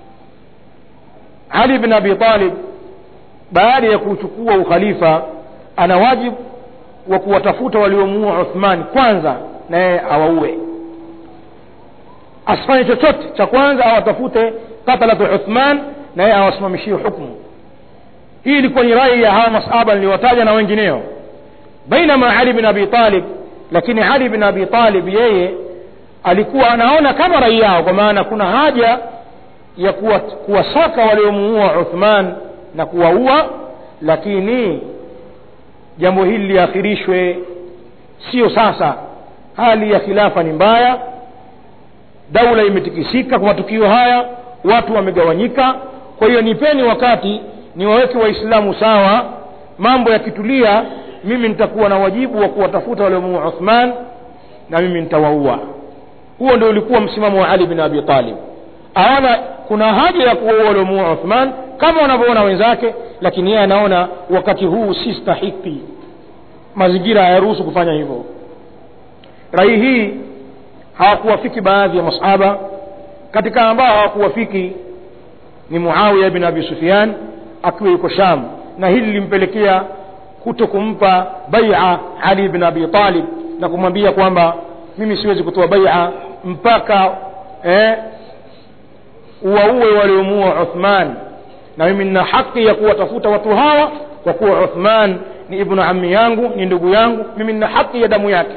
Ali ibn Abi Talib baada ya kuchukua ukhalifa ana wajibu wa kuwatafuta waliomuua Uthman kwanza na yeye awaue. Asifanye chochote, cha kwanza awatafute katalatu Uthman na yeye awasimamishie hukumu. Hii ilikuwa ni rai ya hawa masahaba niliwataja na wengineo. Bainama Ali ibn Abi Talib, lakini Ali ibn Abi Talib yeye alikuwa anaona kama rai yao, kwa maana kuna haja ya kuwa, kuwasaka waliomuua Uthman na kuwaua, lakini jambo hili liakhirishwe, sio sasa. Hali ya khilafa ni mbaya, daula imetikisika kwa matukio haya, watu wamegawanyika. Kwa hiyo nipeni wakati niwaweke Waislamu sawa, mambo yakitulia mimi nitakuwa na wajibu wa kuwatafuta waliomuua Uthman na mimi nitawaua. Huo ndio ulikuwa msimamo wa Ali bin Abi Talib. Aona kuna haja ya kuua waliomuua Uthman kama wanavyoona wenzake, lakini yeye anaona wakati huu si stahiki, mazingira hayaruhusu kufanya hivyo. Rai hii hawakuwafiki baadhi ya masahaba. Katika ambao hawakuwafiki ni Muawiya ibn Abi Sufyan akiwa yuko Sham, na hili limpelekea kutokumpa bai'a Ali ibn Abi Talib na kumwambia kwamba mimi siwezi kutoa bai'a mpaka eh uwaue waliomuua Uthman, na mimi nina haki ya kuwatafuta watu hawa kwa kuwa Uthman ni ibn ammi yangu, ni ndugu yangu, mimi nina haki ya damu yake.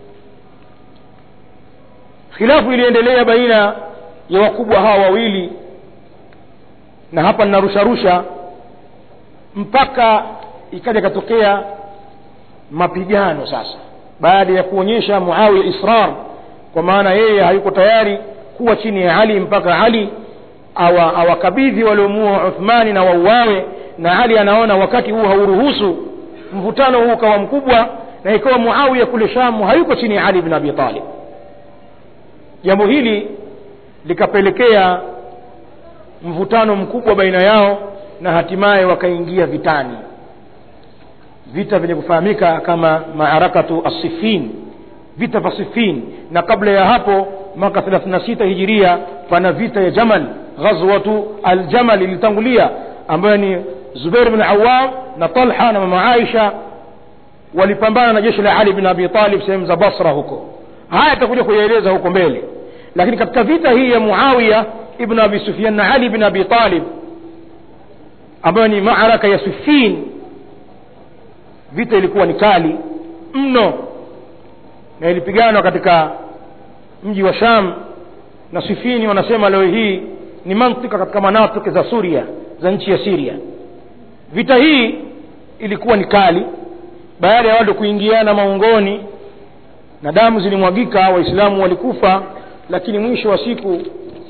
Khilafu iliendelea baina ya wakubwa hawa wawili, na hapa ninarusha rusha mpaka ikaja katokea mapigano sasa, baada ya kuonyesha Muawiya israr, kwa maana yeye hayuko tayari kuwa chini ya Ali mpaka Ali awa awakabidhi waliomuua Uthmani na wauawe, na Ali anaona wakati huu hauruhusu. Mvutano huu kawa mkubwa, na ikawa Muawiya kule Sham hayuko chini ya Ali ibn Abi Talib. Jambo hili likapelekea mvutano mkubwa baina yao, na hatimaye wakaingia vitani, vita vyenye kufahamika kama maarakatu as-Siffin, vita vya Siffin. Na kabla ya hapo mwaka thelathini na sita hijiria pana vita ya Jamal, ghazwatu al-Jamal ilitangulia, ambayo ni Zubair ibn Awwam na Talha na mama Aisha walipambana na jeshi la Ali ibn Abi Talib sehemu za Basra huko. Haya tutakuja kuyaeleza huko mbele. Lakini katika vita hii ya Muawiya ibn Abi Sufyan na Ali ibn Abi Talib, ambayo ni maaraka ya Siffin, vita ilikuwa ni kali mno na ilipiganwa katika mji wa Sham, na Siffin wanasema leo hii ni mantika katika manatiki za Suria, za nchi ya Syria. Vita hii ilikuwa ni kali baada ya watu kuingiana maungoni na damu zilimwagika, waislamu walikufa. Lakini mwisho wa siku,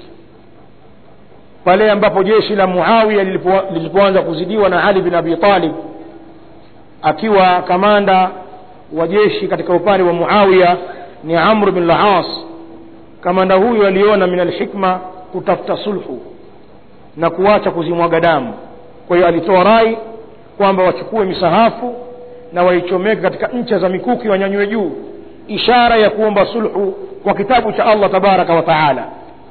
pale ambapo jeshi la Muawiya lilipo, lilipoanza kuzidiwa na Ali bin Abi Talib akiwa kamanda wa jeshi katika upande wa Muawiya ni Amr bin al-As, kamanda huyu aliona min al-hikma kutafuta sulhu na kuacha kuzimwaga damu. Kwa hiyo alitoa rai kwamba wachukue misahafu na waichomeke katika ncha za mikuki, wanyanyue juu, ishara ya kuomba sulhu kwa kitabu cha Allah tabaraka wa taala.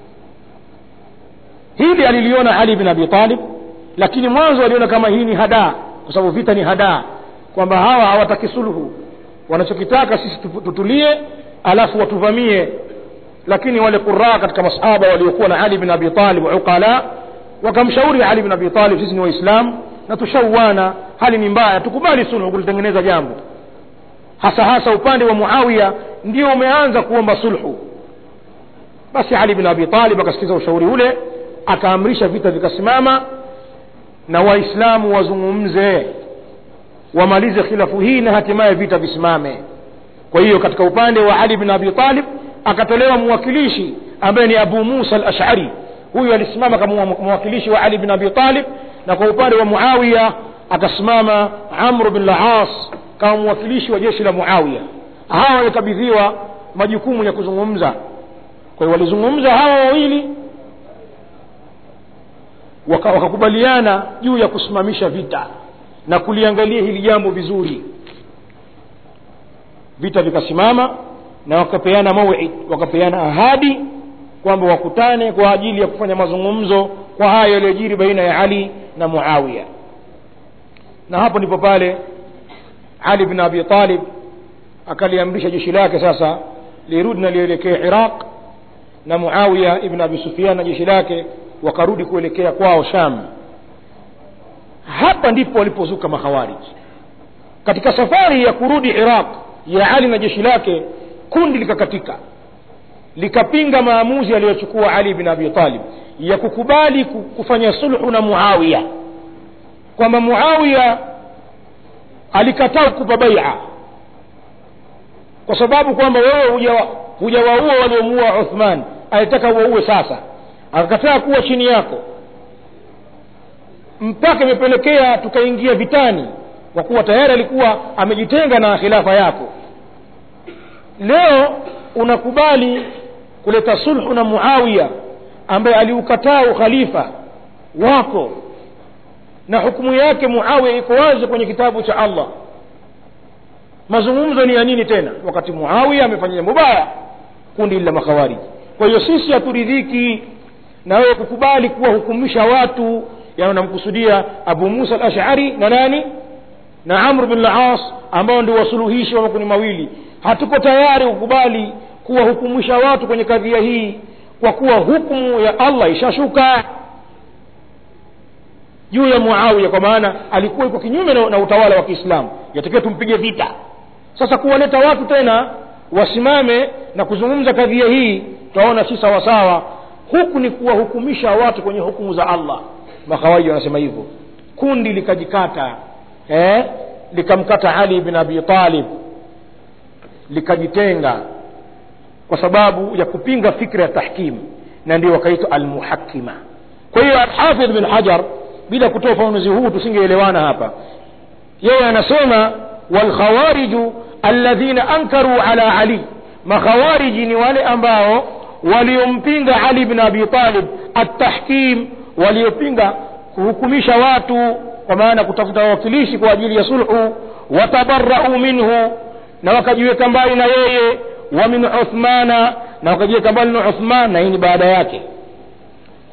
Hili aliliona Ali bin Abi Talib, lakini mwanzo aliona kama hii ni hadaa, kwa sababu vita ni hadaa, kwamba hawa hawataki sulhu, wanachokitaka sisi tutulie alafu watuvamie. Lakini wale qurra katika masahaba waliokuwa na Ali bin Abi Talib uqala wakamshauri Ali bin Abi Talib, sisi ni waislamu na tushawana, hali ni mbaya, tukubali sulhu kulitengeneza jambo. Hasa hasa upande wa Muawiya ndio umeanza kuomba sulhu. Basi Ali bin Abi Talib akasikiza ushauri ule, akaamrisha vita vikasimama na waislamu wazungumze, wamalize khilafu hii na hatimaye vita visimame. Kwa hiyo katika upande wa Ali bin Abi Talib akatolewa mwakilishi ambaye ni Abu Musa al-Ash'ari. Huyu alisimama kama mwakilishi wa Ali bin Abi Talib, na kwa upande wa Muawiya akasimama Amr bin al-As kama mwakilishi wa jeshi la Muawiya. Hawa walikabidhiwa majukumu ya kuzungumza. Kwa hiyo walizungumza hawa wawili, wakakubaliana juu ya kusimamisha vita na kuliangalia hili jambo vizuri. Vita vikasimama na wakapeana mau'id, wakapeana ahadi kwamba wakutane kwa ajili ya kufanya mazungumzo kwa hayo yaliyojiri baina ya Ali na Muawiya. Na hapo ndipo pale Ali bin Abi Talib akaliamrisha jeshi lake sasa lirudi na lielekee Iraq, na Muawiya ibn Abi Sufyan na jeshi lake wakarudi kuelekea kwao Sham. Hapa ndipo walipozuka makhawarij. Katika safari ya kurudi Iraq ya Ali na jeshi lake, kundi likakatika, likapinga maamuzi aliyochukua Ali bin Abi Talib ya kukubali kufanya sulhu na Muawiya, kwamba Muawiya alikataa kupa bai'a kwa sababu kwamba wewe hujawaua waliomuua Uthman, alitaka uwaue sasa, akakataa kuwa chini yako, mpaka imepelekea tukaingia vitani, kwa kuwa tayari alikuwa amejitenga na khilafa yako. Leo unakubali kuleta sulhu na Muawiya ambaye aliukataa ukhalifa wako, na hukumu yake Muawiya iko wazi kwenye kitabu cha Allah. Mazungumzo ni ya nini tena wakati Muawiya amefanya jambo baya? Kundi la makhawarij. Kwa hiyo sisi haturidhiki na wewe kukubali kuwahukumisha watu, yani namkusudia Abu Musa al-Ash'ari na nani na Amr bin al-As ambao ndio wasuluhishi wa makundi mawili. Hatuko tayari kukubali kuwahukumisha watu kwenye kadhia hii, kwa kuwa hukumu ya Allah ishashuka juu ya Muawiya, kwa maana alikuwa yuko kinyume na, na utawala wa Kiislamu, yatakiwa tumpige vita. Sasa kuwaleta watu tena wasimame na kuzungumza kadhia hii, tutaona si sawa sawa. Huku ni kuwahukumisha watu kwenye hukumu za Allah. Makhawarij wanasema hivyo. Kundi likajikata, eh likamkata Ali bin Abi Talib, likajitenga kwa sababu ya kupinga fikra ya tahkim, na ndio wakaitwa al-muhakkima. Kwa hiyo Hafidh bin Hajar, bila kutoa ufafanuzi huu tusingeelewana hapa, yeye anasema wal khawarij alladhina ankaru ala Ali, makhawarij ni wale ambao waliompinga Ali bin Abi Talib at-tahkim, waliopinga kuhukumisha watu kwa maana kutafuta wawakilishi kwa ajili ya sulhu, watabarra'u minhu, na wakajiweka mbali na yeye, wa min Uthmana, na wakajiweka mbali na Uthman, na hii ni baada yake.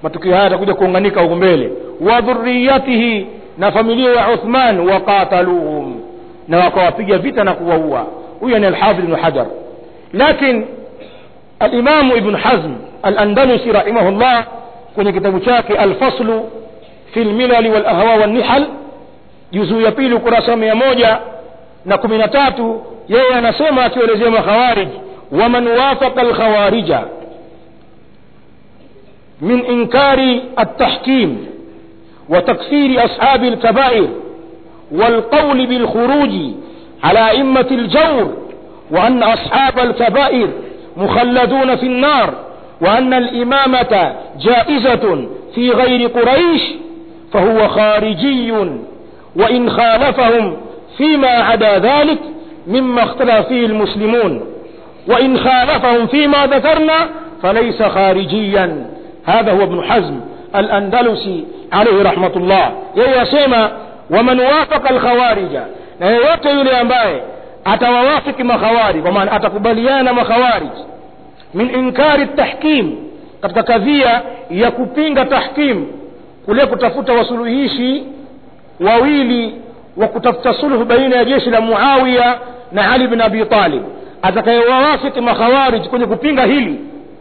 matukio haya yatakuja kuunganika huko mbele. Wa dhurriyatihi, na familia ya Uthman, waqataluhum, na wakawapiga vita na kuwaua. Huyo ni al-Hafidh Ibn Hajar. Lakini al-Imam Ibn Hazm al-Andalusi rahimahullah kwenye kitabu chake al-Fasl fi al-Milal wal Ahwa wal Nihal, juzuu ya pili ukurasa mia moja na kumi na tatu, yeye anasema akielezea makhawarij: wa man wafaqa al-khawarija min inkari at-tahkim wa takfiri ashabi al-kaba'ir wal qawl bil khuruj ala immati al-jawr wa anna ashab al-kaba'ir mukhalladun fi an-nar wa anna al-imamata jaizatun fi ghayri quraish fahuwa kharijiyyun wa in khalafahum فيما عدا ذلك مما اختلف فيه المسلمون وإن خالفهم فيما ذكرنا فليس خارجيا. هذا هو ابن حزم الأندلسي عليه رحمة الله. يسمى ومن وافق الخوارج، يوte yule ambaye atawawafiki makhawarij, kwa maana atakubaliana makhawarij, min inkari at-tahkim, katika kadhia ya kupinga tahkim, kule kutafuta wasuluhishi wawili wa kutafuta sulhu baina ya jeshi la Muawiya na Ali ibn Abi Talib, atakayewafiki makhawarij kwenye kupinga hili,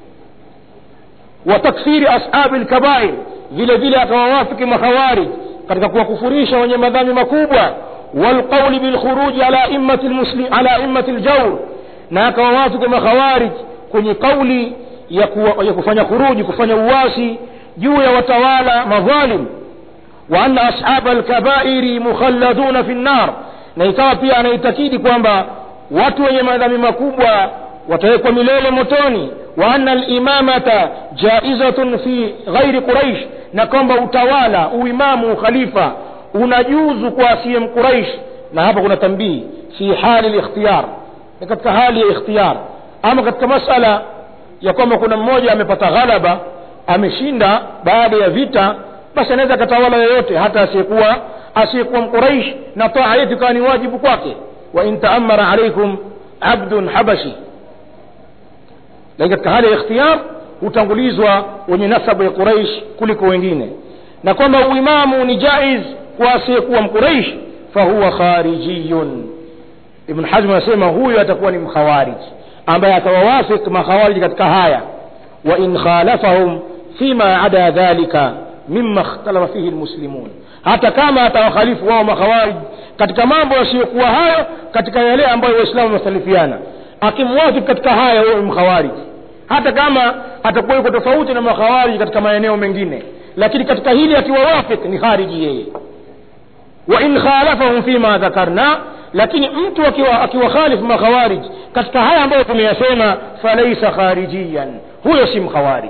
wa takfiri ashabi al-kaba'ir, vile vile atawafiki makhawarij katika kuwakufurisha wenye madhambi makubwa, wal qawl bil khuruj ala immati al-muslim ala immati al-jawr, na akawafiki makhawarij kwenye kauli ya, kuwa, ya kufanya khuruji, kufanya uasi juu ya watawala madhalim, wa anna ashab al-kaba'iri mukhalladun fi an-nar, na ikawa pia anaitakidi kwamba watu wenye madhambi makubwa watawekwa milele motoni, wa anna al-imamata jaizatun fi ghairi quraish, na kwamba utawala, uimamu, ukhalifa unajuzu kwa asiye mquraish. Na hapa kuna tambii fi hali al-ikhtiyar, ni katika hali ya ikhtiyar. Ama katika masala ya kwamba kuna mmoja amepata ghalaba, ameshinda baada ya vita, basi anaweza katawala yoyote, hata asiyekuwa asiyekuwa mquraish, na taa yetu kani wajibu kwake. Wa in ta'ammara alaykum abdun habashi, lakini katika hali ya ikhtiyar hutangulizwa wenye nasabu ya quraish kuliko wengine, na kwamba uimamu ni jaiz kwa asiyekuwa mquraish, fa huwa kharijiyun. Ibn Hazm anasema huyo atakuwa ni mkhawarij ambaye atawawafik makhawarij katika haya, wa in khalafahum fima ada dhalika mimma ikhtalafa fihi almuslimun, hata kama atawakhalifu wao makhawarij katika mambo yasiyokuwa hayo, katika yale ambayo waislamu wamesalifiana, akimwafiki katika haya huyo mkhawarij, hata kama atakuwa yuko tofauti na makhawarij katika maeneo mengine, lakini katika hili akiwawafiki ni khariji yeye. Wa in khalafahum fima dhakarna, lakini mtu akiwa akiwakhalifu makhawarij katika haya ambayo tumeyasema, falaysa kharijiyan, huyo si mkhawarij.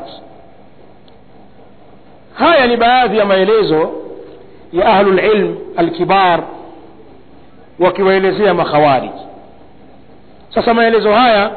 Haya ni baadhi ya maelezo ya ahlul ilm al-kibar wakiwaelezea makhawarij. Sasa maelezo haya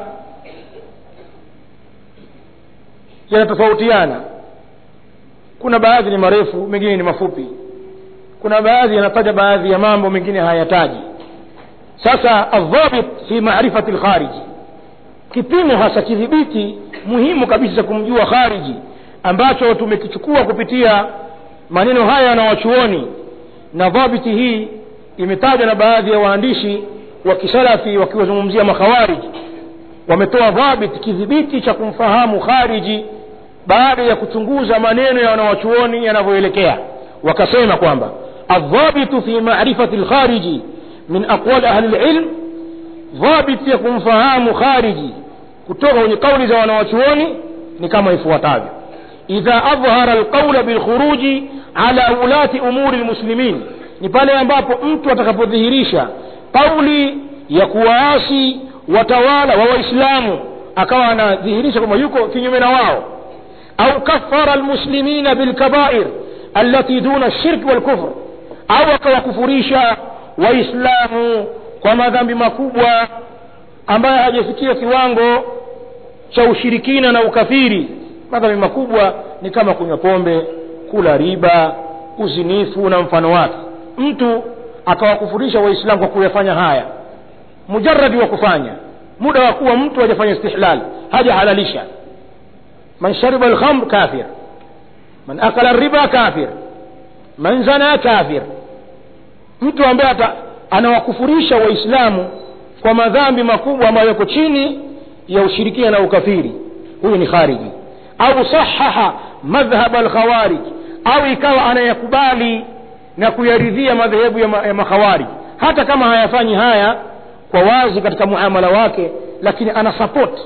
yanatofautiana, kuna baadhi ni marefu, mengine ni mafupi, kuna baadhi yanataja baadhi ya mambo, mengine hayataji. Sasa adhabit fi ma'rifati al-khariji, kipimo hasa kidhibiti muhimu kabisa kumjua khariji, ambacho tumekichukua kupitia maneno haya na wachuoni, na dhabiti hii imetajwa na baadhi ya waandishi wa kisalafi wakiwazungumzia makhawarij. Wametoa dhabiti, kidhibiti cha kumfahamu khariji baada ya kuchunguza maneno ya wanawachuoni yanavyoelekea. Wakasema kwamba adhabitu fi ma'rifati al-khariji min aqwal ahli al-ilm, dhabiti ya kumfahamu khariji kutoka kwenye kauli za wanawachuoni ni kama ifuatavyo: idha adhhara al-qawl bil khuruj ala ulati umuri al-muslimin, ni pale ambapo mtu atakapodhihirisha kauli ya kuwaasi watawala wa Waislamu, akawa anadhihirisha kwamba yuko kinyume na wao, au kafara al-muslimina bil kaba'ir allati duna ash-shirk wal kufr, au akawakufurisha Waislamu kwa madhambi makubwa ambayo hajafikia kiwango cha ushirikina na ukafiri. Madhambi makubwa ni kama kunywa pombe, kula riba, uzinifu na mfano wake. Mtu akawakufurisha Waislamu kwa kuyafanya haya, mujarradi wa kufanya, muda wa kuwa mtu hajafanya istihlal, haja halalisha. Man shariba al-khamr kafir, man akala riba kafir, man zana kafir. Mtu ambaye anawakufurisha waislamu kwa madhambi makubwa ambayo yako chini ya ushirikina na ukafiri, huyo ni khariji. Au sahaha madhhab al-khawarij, au ikawa anayakubali na kuyaridhia madhehebu ya makhawarij, hata kama hayafanyi haya kwa wazi katika muamala wake, lakini ana support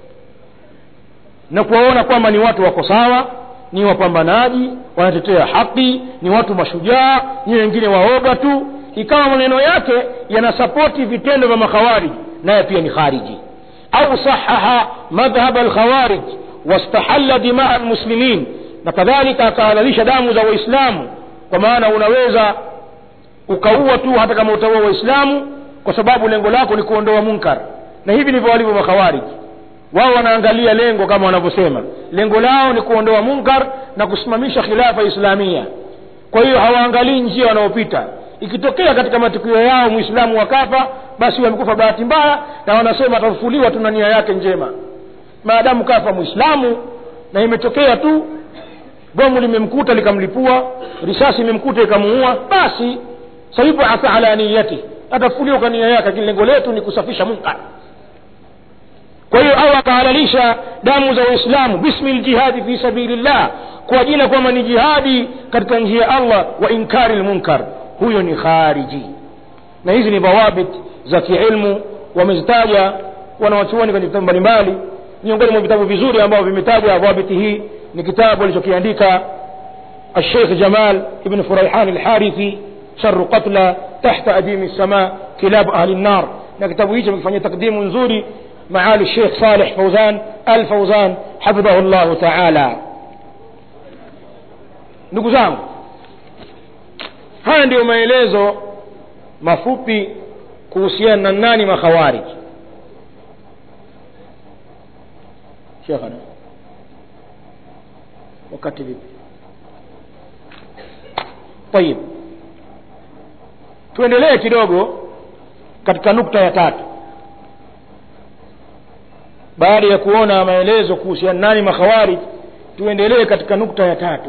na kuwaona kwamba ni watu wako sawa, ni wapambanaji, wanatetea haki, ni watu mashujaa, ni wengine waoga tu. Ikawa maneno yake yanasapoti vitendo vya makhawarij, naye pia ni khariji. Au sahaha madhhab al-khawarij wastahalla dimaa al-muslimin, na kadhalika akahalalisha damu za waislamu, kwa maana unaweza ukaua tu hata kama utaua waislamu kwa sababu lengo lako ni kuondoa munkar. Na hivi ndivyo walivyo makhawarij. Wao wanaangalia lengo kama wanavyosema, lengo lao ni kuondoa munkar na kusimamisha khilafa islamia. Kwa hiyo hawaangalii njia wanaopita. Ikitokea katika matukio yao muislamu wakafa, basi wamekufa bahati mbaya, na wanasema atafufuliwa tu na nia yake njema. Maadamu kafa muislamu na imetokea tu bomu limemkuta likamlipua, risasi imemkuta ikamuua, basi sahibu asa ala niyati, atafufuliwa kwa nia yake. Lengo letu ni kusafisha munkar. Kwa hiyo au akahalalisha damu za waislamu bismil jihadi fi sabilillah, kwa jina kwamba ni jihadi katika njia ya Allah, wa inkari al-munkar, huyo ni khariji. Na hizi ni bawabit za kiilmu wamezitaja wanawachuoni kwenye vitabu mbalimbali. Miongoni mwa vitabu vizuri ambavyo vimetaja bawabiti hii ni kitabu alichokiandika الشيخ جمال ابن فريحان الحارثي شر قتلى تحت أديم السماء كلاب أهل النار. na kitabu hicho kimefanya takdimu nzuri معالي الشيخ صالح فوزان الفوزان حفظه الله تعالى. ndugu zangu, haya ndio maelezo mafupi kuhusiana na nani makhawarij. Sheikhana, wakati vipi? Tayeb, tuendelee kidogo katika nukta ya tatu. Baada ya kuona maelezo kuhusiana nani makhawarij, tuendelee katika nukta ya tatu.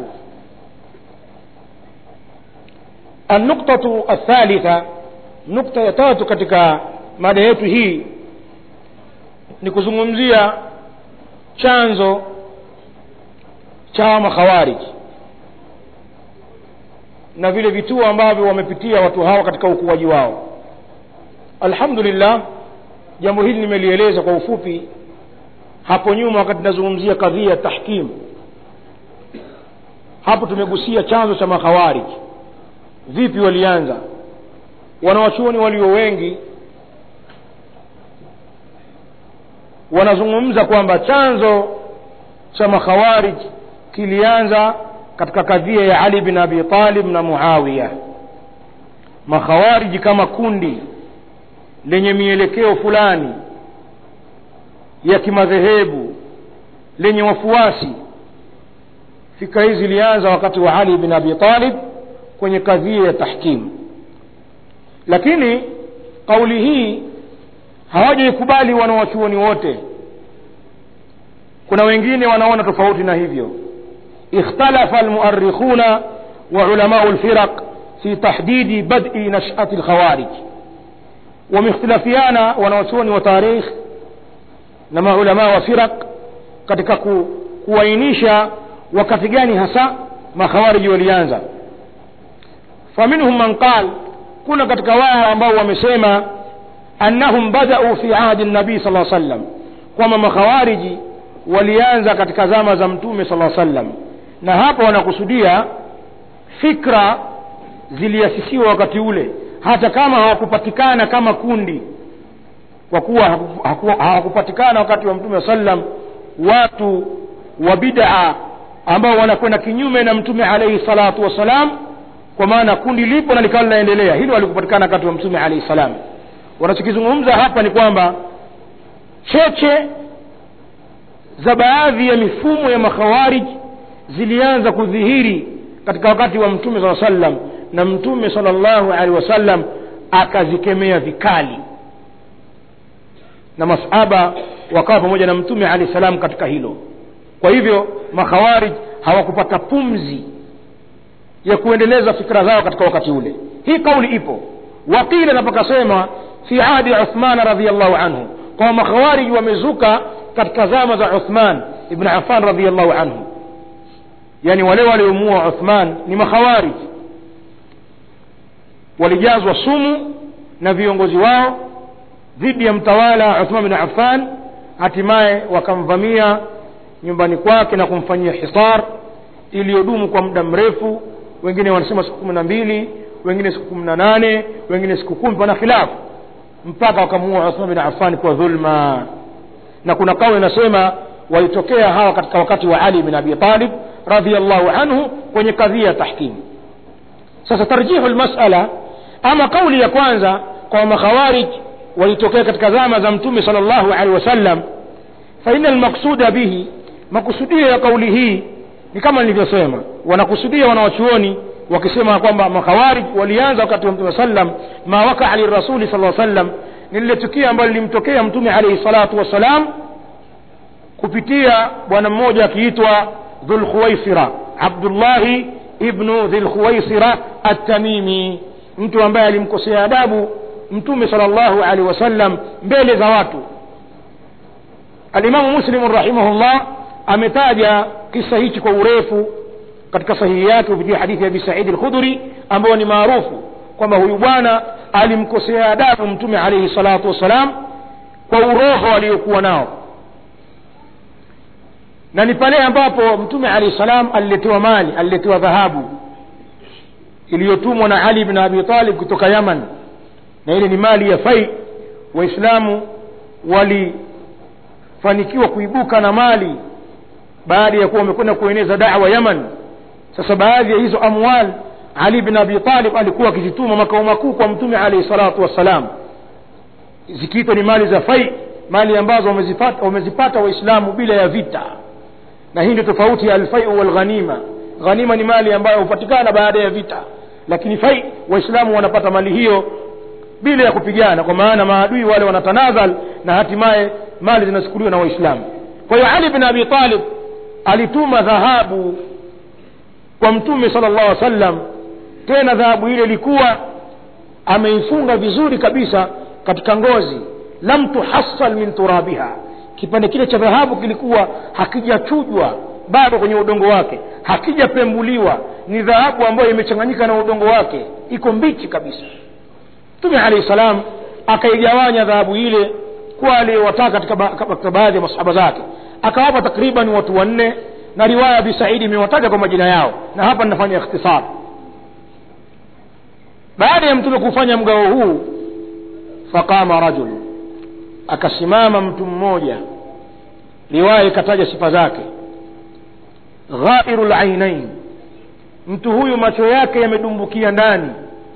النقطة الثالثة, nukta ya tatu katika mada yetu hii ni kuzungumzia chanzo cha makhawarij na vile vituo ambavyo wamepitia watu hawa katika ukuaji wao. Alhamdulillah, jambo hili nimelieleza kwa ufupi hapo nyuma wakati nazungumzia kadhia tahkim. Hapo tumegusia chanzo cha makhawarij, vipi walianza. Wanawachuoni walio wengi wanazungumza kwamba chanzo cha makhawarij kilianza katika kadhia ya Ali bin Abi Talib na Muawiya. Makhawarij kama kundi lenye mielekeo fulani ya kimadhehebu lenye wafuasi, fikra hizi zilianza wakati wa Ali bin Abi Talib kwenye kadhia ya tahkim. Lakini kauli hii hawajaikubali wanawachuoni wote. Kuna wengine wanaona tofauti na hivyo. ikhtalafa almuarrikhuna wa ulama alfiraq fi tahdidi bad'i nash'ati alkhawarij. wameikhtilafiana wanawachuoni wa tarikh na maulama wa firaq katika ku, kuainisha wakati gani hasa makhawarij walianza. faminhum man qala, kuna katika wao ambao wamesema annahum bada'u fi ahdi an-nabi sallallahu alayhi wasallam, kwamba makhawariji walianza katika zama za mtume sallallahu alayhi wasallam. Na hapa wanakusudia fikra ziliasisiwa wakati ule, hata kama hawakupatikana kama kundi, kwa kuwa hawakupatikana wakati wa mtume sallam watu wa bid'a ambao wanakwenda kinyume na mtume alayhi salatu wasalam, kwa maana kundi lipo na likawa linaendelea. Hilo walikupatikana wakati wa mtume alayhi salam. Wanachokizungumza hapa ni kwamba cheche za baadhi ya mifumo ya makhawarij zilianza kudhihiri katika wakati wa mtume sallallahu alayhi wasallam, na mtume sallallahu alaihi wasallam akazikemea vikali, na masahaba wakawa pamoja na mtume alayhi salam katika hilo. Kwa hivyo makhawarij hawakupata pumzi ya kuendeleza fikra zao katika wakati ule. Hii kauli ipo. Wakila na pakasema fi ahdi Uthman radhiyallahu anhu, kwa makhawarij wamezuka katika zama za Uthman ibn Affan radhiyallahu anhu, yani wale waliomuua Uthman ni makhawarij, walijazwa sumu na viongozi wao dhidi ya mtawala Uthman ibn Affan, hatimaye wakamvamia nyumbani kwake na kumfanyia hisar iliyodumu kwa muda mrefu. Wengine wanasema siku kumi na mbili, wengine siku kumi na nane, wengine siku kumi, pana khilafu, mpaka wakamuua Uthman ibn Affan kwa dhulma. Na kuna kauli inasema walitokea hawa katika wakati wa Ali ibn Abi Talib radhiyallahu anhu kwenye kadhia ya tahkim. Sasa tarjihu almas'ala, ama kauli ya kwanza kwa makhawarij walitokea katika zama za Mtume sallallahu alaihi wasallam, fa inna almaqsuda bihi, makusudio ya kauli hii ni kama nilivyosema, wanakusudia wanawachuoni wakisema kwamba makhawarij walianza wakati wa Mtume sallam, ma waka ali rasuli sallallahu alaihi wasallam, ni lile tukio ambalo lilimtokea Mtume alayhi salatu wasalam kupitia bwana mmoja akiitwa Dhul Khuwaisira, Abdullah ibn Dhul Khuwaisira at-Tamimi, mtu ambaye alimkosea adabu Mtume sallallahu alaihi wasallam mbele za watu. Al-Imam Muslim rahimahullah ametaja kisa hichi kwa urefu katika sahihi yake kupitia hadithi ya Abi Sa'id al-Khudri ambayo ni maarufu kwamba huyu bwana alimkosea adabu Mtume alayhi salatu wasalam kwa uroho aliyokuwa nao, na ni pale ambapo Mtume alayhi salam aliletewa mali, aliletewa dhahabu iliyotumwa na Ali ibn Abi Talib kutoka Yaman, na ile ni mali ya fai. Waislamu walifanikiwa kuibuka na mali baada ya kuwa wamekwenda kueneza da'wa Yaman. Sasa baadhi ya hizo amwal Ali ibn Abi Talib alikuwa akizituma makao makuu kwa Mtume alayhi salatu wasalam, zikiitwa ni mali za fai, mali ambazo wamezipata wamezipata waislamu bila ya vita. Na hii ndio tofauti ya al-fai wal ghanima. Ghanima ni mali ambayo hupatikana baada ya vita, lakini fai waislamu wanapata mali hiyo bila ya kupigana, kwa maana maadui wale wanatanazal na hatimaye mali zinachukuliwa na waislamu. Kwa hiyo Ali ibn Abi Talib alituma dhahabu kwa Mtume sallallahu alaihi wasallam, tena dhahabu ile ilikuwa ameifunga vizuri kabisa katika ngozi, lam tuhassal min turabiha, kipande kile cha dhahabu kilikuwa hakijachujwa bado kwenye udongo wake, hakijapembuliwa, ni dhahabu ambayo imechanganyika na udongo wake, iko mbichi kabisa. Mtume alayhi salam akaigawanya dhahabu ile kwa wale wataka katika, ba, katika baadhi ya masahaba zake, akawapa takriban watu wanne, na riwaya Abi Sa'id imewataja kwa majina yao, na hapa ninafanya ikhtisar. Baada ya Mtume kufanya mgao huu, faqama rajul, akasimama mtu mmoja, riwaya ikataja sifa zake, ghairul ainain, mtu huyu macho yake yamedumbukia ndani,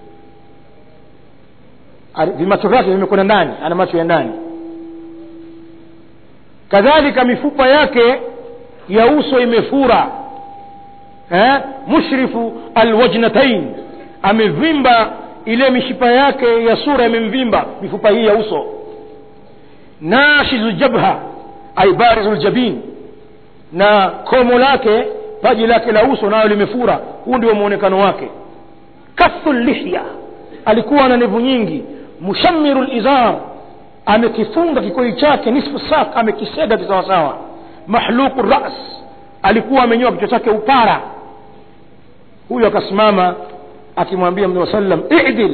vimacho vyake vimekwenda ndani, ana macho ya ndani. Kadhalika mifupa yake ya uso imefura, eh, mushrifu alwajnatain, amevimba, ile mishipa yake ya sura imemvimba mifupa hii ya uso. Nashizu jabha ay barizul jabin, na komo lake, paji lake la uso nalo limefura, huu ndio muonekano wake. Kathul lihya, alikuwa na ndevu nyingi. Mushammirul izar, amekifunga kikoi chake nisfu sak, amekisega kisawa sawa. Mahluqur ras, alikuwa amenyoa kichwa chake upara. Huyo akasimama akimwambia Mtume sallam, i'dil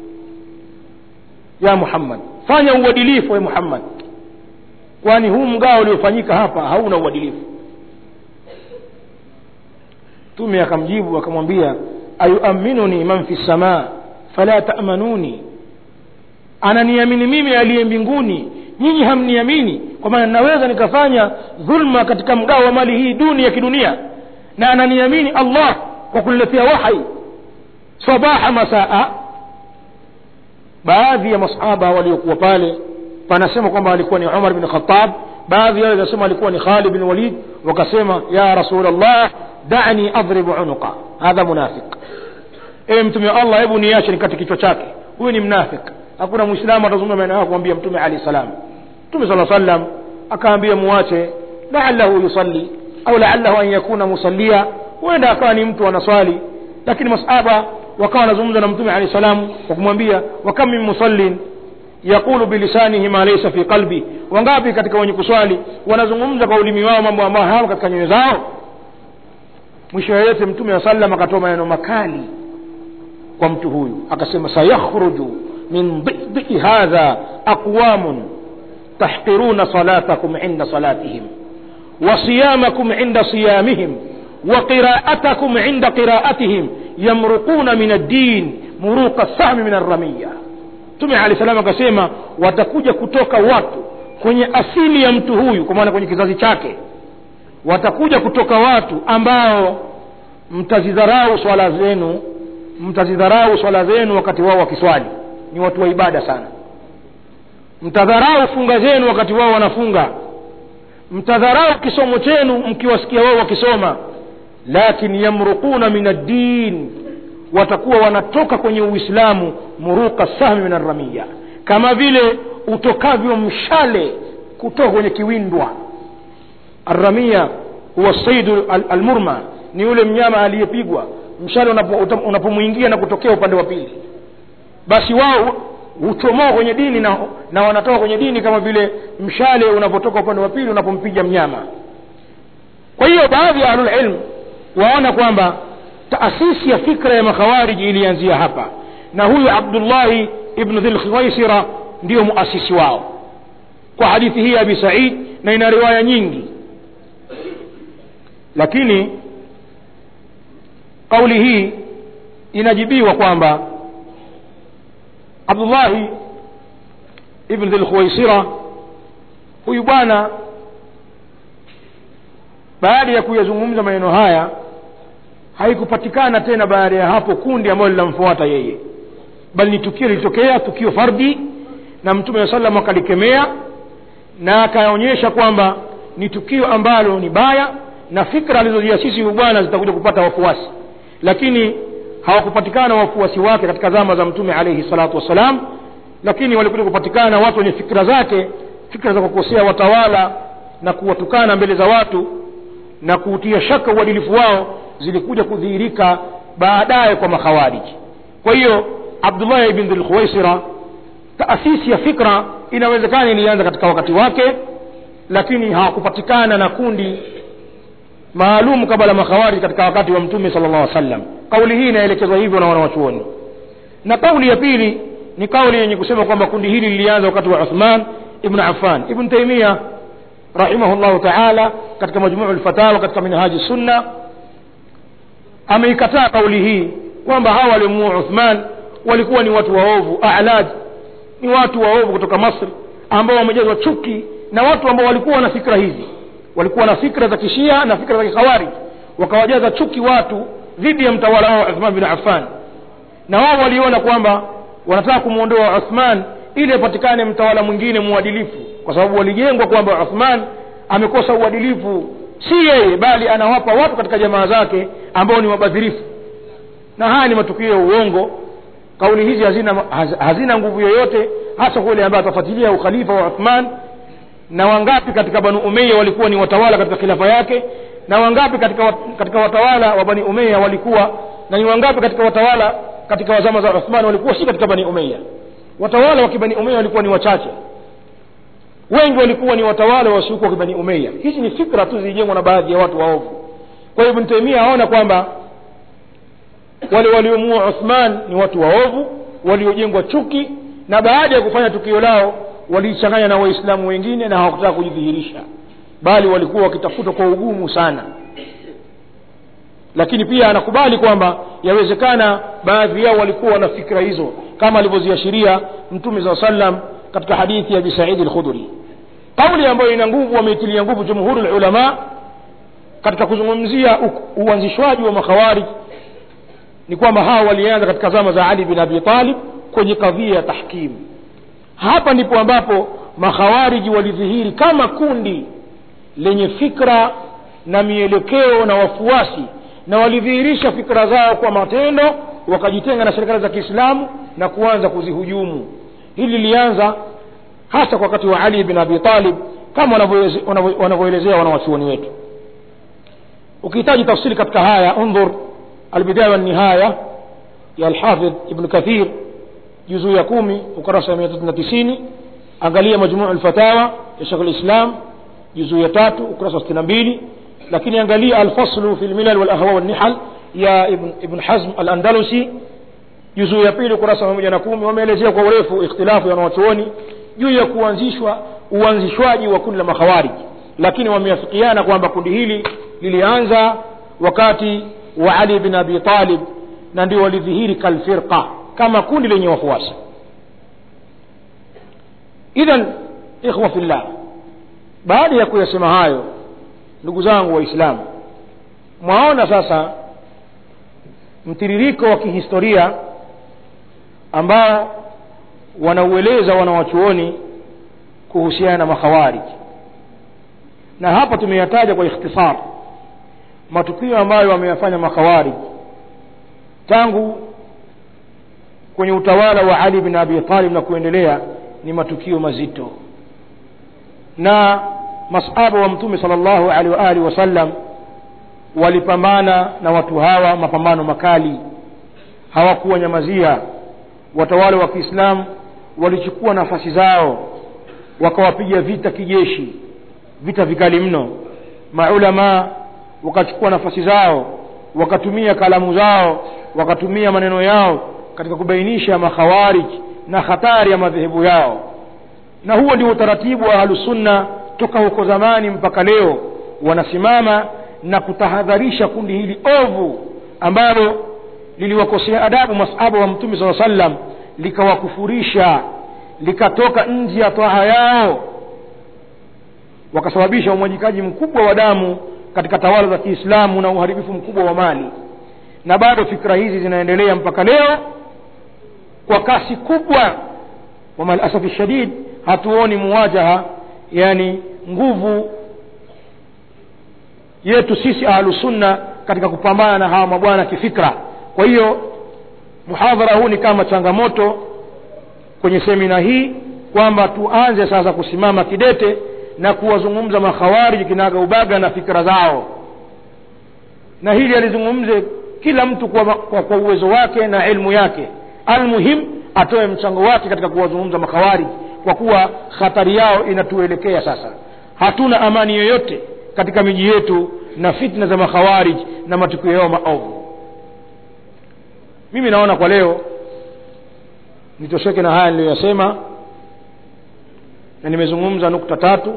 ya Muhammad, fanya uadilifu ya Muhammad, kwani huu mgao uliofanyika hapa hauna uadilifu. Mtume akamjibu akamwambia, ayu'minuni man fi samaa fala ta'manuni, ananiamini mimi aliye mbinguni, nyinyi hamniamini, kwa maana naweza nikafanya dhulma katika mgao wa mali hii duni ya kidunia, na ananiamini Allah kwa kuniletea wahi sabaha masaa. Baadhi ya masahaba waliokuwa pale panasema kwamba alikuwa ni Umar bin Khattab, baadhi yao wanasema alikuwa ni Khalid bin Walid, wakasema ya Rasulullah da'ni adribu unuqa hadha munafiq, ewe Mtume wa Allah, hebu niache nikate kichwa chake, huyu ni mnafik. Hakuna muislamu atazungumza maneno hayo kumwambia Mtume alayhi salam. Mtume sallallahu alayhi wasallam akaambia muache, la'allahu yusalli au la'allahu an yakuna musallia, huenda akawa ni mtu anaswali, lakini masahaba wakawa wanazungumza na mtume alayhi salamu kwa kumwambia wa kam min musallin yaqulu bilisanihi ma laysa fi qalbi, wangapi katika wenye kuswali wanazungumza kwa ulimi wao mambo ambayo hayamo katika nyoyo zao. Mwisho yote mtume wa sallam akatoa maneno makali kwa mtu huyu, akasema sayakhruju min dhikri hadha aqwamun tahqiruna salatakum inda salatihim wa siyamakum inda siyamihim wa qira'atakum inda qira'atihim yamruquna min ad-din muruqa as-sahmi min ar-ramiyya. Mtume alayhi salamu akasema watakuja kutoka watu kwenye asili ya mtu huyu, kwa maana kwenye kizazi chake watakuja kutoka watu ambao mtazidharau swala zenu mtazidharau swala zenu wakati wao wakiswali, ni watu wa ibada sana. Mtadharau funga zenu wakati wao wanafunga, mtadharau kisomo chenu mkiwasikia wao wakisoma. Lakini yamruquna min ad-din, watakuwa wanatoka kwenye Uislamu muruqa sahmi min ar-ramiyya, kama vile utokavyo mshale kutoka kwenye kiwindwa. Ar-ramiyya huwa sayd al-murma, ni yule mnyama aliyepigwa mshale unapomuingia na kutokea upande wa pili, basi wao huchomoa kwenye dini na, na wanatoka kwenye dini kama vile mshale unapotoka upande wa pili unapompiga mnyama. Kwa hiyo baadhi ya ahlul ilm waona kwamba taasisi ya fikra ya makhawarij ilianzia hapa, na huyu Abdullah ibn Dhil Khuwaisira ndio muasisi wao kwa hadithi hii ya Abi Sa'id, na ina riwaya nyingi. Lakini kauli hii inajibiwa kwamba Abdullah ibn Dhil Khuwaisira huyu bwana baada ya kuyazungumza maneno haya haikupatikana tena baada ya hapo kundi ambalo linamfuata yeye, bali ni tukio lilitokea, tukio fardi, na Mtume sallallahu alayhi wasallam akalikemea na akaonyesha kwamba ni tukio ambalo ni baya na fikra alizoziasisi huyu bwana zitakuja kupata wafuasi. Lakini hawakupatikana wafuasi wake katika zama za Mtume alayhi salatu wasalam, lakini walikuja kupatikana watu wenye fikra zake, fikra za kukosea watawala na kuwatukana mbele za watu na kuutia shaka uadilifu wao, zilikuja kudhihirika baadaye kwa makhawariji. Kwa hiyo Abdullah ibn Dhil Khuwaisira, taasisi ya fikra inawezekana ilianza katika wakati wake, lakini hawakupatikana na kundi maalum kabla makhawariji katika wakati wa Mtume sallallahu alaihi wasallam. Kauli hii inaelekezwa hivyo na wanawachuoni. Na kauli ya pili ni kauli yenye kusema kwamba kundi hili lilianza wakati wa Uthman ibn Affan. Ibn Taymiyyah rahimahullah ta'ala katika Majmu' al-Fatawa katika Minhaj as-Sunnah ameikataa kauli hii kwamba hawa walimuua Uthman walikuwa ni watu waovu, a'laj, ni watu waovu kutoka Masri ambao wamejazwa chuki na watu ambao walikuwa na fikra hizi, walikuwa na fikra za kishia na fikra za kikhawarij, wakawajaza chuki watu dhidi ya mtawala wao Uthman bin Affan. Na wao waliona kwamba wanataka kumuondoa Uthman ili apatikane mtawala mwingine muadilifu, kwa sababu walijengwa kwamba Uthman amekosa uadilifu, si yeye bali anawapa watu katika jamaa zake ambao ni wabadhirifu. Na haya ni matukio ya uongo. Kauli hizi hazina hazina nguvu yoyote, hasa kwa yule ambaye atafuatilia ukhalifa wa Uthman. Na wangapi katika Bani Umayya walikuwa ni watawala katika khilafa yake, na wangapi katika katika watawala wa Bani Umayya walikuwa, na ni wangapi katika watawala katika wazama za Uthman walikuwa si katika Bani Umayya. Watawala wa Bani Umayya walikuwa ni wachache, wengi walikuwa ni watawala wasiokuwa wa Bani Umayya. Hizi ni fikra tu zilijengwa na baadhi ya watu waovu. Kwa hiyo Ibn Taymiyyah aona kwamba wale waliomuua Uthman ni watu waovu waliojengwa chuki, na baada ya kufanya tukio lao walichanganya na Waislamu wengine na hawakutaka kujidhihirisha, bali walikuwa wakitafuta kwa ugumu sana. Lakini pia anakubali kwamba yawezekana baadhi yao walikuwa na fikra hizo kama alivyoziashiria Mtume sallallahu alayhi wasallam katika hadithi ya Abi Sa'id al-Khudri. Kauli ambayo ina nguvu wameitilia nguvu jumhurul ulama katika kuzungumzia uanzishwaji wa makhawarij ni kwamba hao walianza katika zama za Ali bin Abi Talib kwenye kadhia ya tahkim. Hapa ndipo ambapo makhawariji walidhihiri kama kundi lenye fikra na mielekeo na wafuasi, na walidhihirisha fikra zao kwa matendo, wakajitenga na serikali za Kiislamu na kuanza kuzihujumu. Hili lilianza hasa kwa wakati wa Ali bin Abi Talib kama wanavyoelezea wanawachuoni wetu. ukihitaji tafsiri katika haya unzur al-bidaya wan nihaya ya al-Hafidh Ibn Kathir juzuu ya kumi ukurasa mia tatu na tisini. Angalia majmuu al-fatawa ya Sheikh al-Islam juzuu ya tatu ukurasa sitini na mbili. lakini angalia al-faslu fi al-milal wal ahwa wal nihal ya Ibn Ibn Hazm al-Andalusi juzuu ya pili ukurasa mia na kumi. wameelezea kwa urefu ikhtilafu ya wanachuoni juu ya kuanzishwa uanzishwaji wa kundi la makhawarij, lakini wameafikiana kwamba kundi hili lilianza wakati wa Ali ibn Abi Talib na ndio walidhihiri kalfirqa kama kundi lenye wafuasi. Idhan ikhwa fillah, baada ya kuyasema hayo ndugu zangu waislamu, mwaona sasa mtiririko wa kihistoria ambao wanaueleza wanawachuoni kuhusiana na makhawarij. Na hapa tumeyataja kwa ikhtisar matukio ambayo wameyafanya makhawarij tangu kwenye utawala wa Ali bin Abi Talib na kuendelea. Ni matukio mazito, na masahaba wa Mtume sallallahu alaihi wa alihi wasallam walipambana na watu hawa mapambano makali, hawakuwa nyamazia. Watawala wa Kiislamu walichukua nafasi zao wakawapiga vita kijeshi, vita vikali mno. Maulama wakachukua nafasi zao, wakatumia kalamu zao, wakatumia maneno yao katika kubainisha makhawarij na hatari ya madhehebu yao. Na huo ndio utaratibu wa Ahlus Sunna toka huko zamani mpaka leo. Wanasimama na kutahadharisha kundi hili ovu ambalo liliwakosea adabu masahaba wa Mtume sallallahu alaihi wasallam, likawakufurisha, likatoka nje ya toa yao, wakasababisha umwajikaji mkubwa wa damu katika tawala za Kiislamu na uharibifu mkubwa wa mali. Na bado fikra hizi zinaendelea mpaka leo kwa kasi kubwa. Wa mal asafi shadid, hatuoni muwajaha, yani nguvu yetu sisi Ahlus Sunna katika kupambana na hawa mabwana kifikra. Kwa hiyo muhadhara huu ni kama changamoto kwenye semina hii kwamba tuanze sasa kusimama kidete na kuwazungumza makhawarij kinaga ubaga na fikra zao. Na hili alizungumze kila mtu kwa, kwa, kwa uwezo wake na elimu yake. Almuhim atoe mchango wake katika kuwazungumza makhawarij, kwa kuwa hatari yao inatuelekea sasa. Hatuna amani yoyote katika miji yetu na fitna za makhawarij na matukio yao maovu. Mimi naona kwa leo nitosheke na haya niliyosema, na nimezungumza nukta tatu,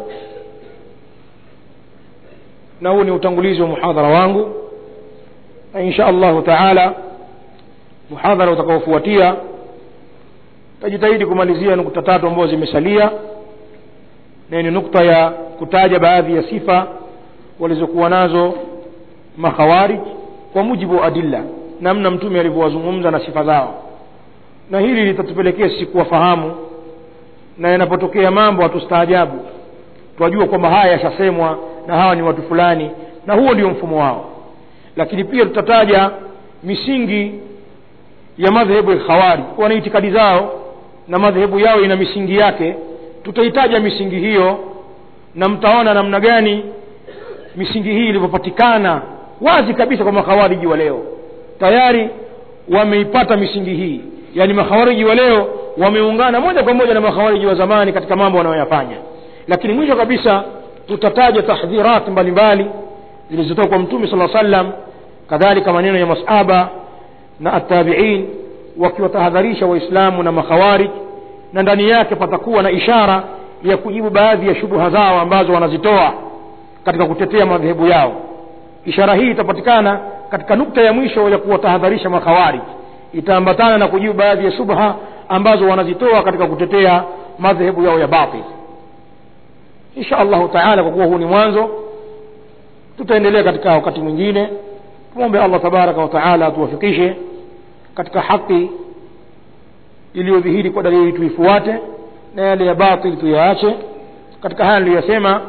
na huu ni utangulizi wa muhadhara wangu. Na insha Allah taala muhadhara utakaofuatia tajitahidi kumalizia nukta tatu ambazo zimesalia, na ni nukta ya kutaja baadhi ya sifa walizokuwa nazo makhawarij kwa mujibu wa adilla, namna Mtume alivyowazungumza na sifa zao. Na hili litatupelekea sisi kuwafahamu, na yanapotokea mambo hatustaajabu, tunajua kwamba haya yashasemwa na hawa ni watu fulani, na huo ndio mfumo wao. Lakini pia tutataja misingi ya madhehebu ya khawarij, wana itikadi zao na madhehebu yao ina misingi yake. Tutaitaja misingi hiyo na mtaona namna gani misingi hii ilivyopatikana wazi kabisa kwa makhawariji wa leo. Tayari wameipata misingi hii, yani makhawariji wa leo wameungana moja kwa moja na makhawariji wa zamani katika mambo wanayoyafanya. Lakini mwisho kabisa tutataja tahdhirat mbalimbali zilizotoka kwa Mtume sallallahu alaihi wasallam, kadhalika maneno ya masahaba na at-tabi'in wakiwatahadharisha waislamu na makhawarij, na ndani yake patakuwa na ishara ya kujibu baadhi ya shubuha zao ambazo wanazitoa katika kutetea madhehebu yao. Ishara hii itapatikana katika nukta ya mwisho ya kuwatahadharisha makhawarij, itaambatana na kujibu baadhi ya shubha ambazo wanazitoa katika kutetea madhehebu yao ya batil. Insha Allah taala, kwa kuwa huu ni mwanzo, tutaendelea katika wakati mwingine. Tuombe Allah tabaraka wa taala atuwafikishe katika haki iliyodhihiri kwa dalili tuifuate, na yale ya batil tuyaache. Katika haya niliyosema,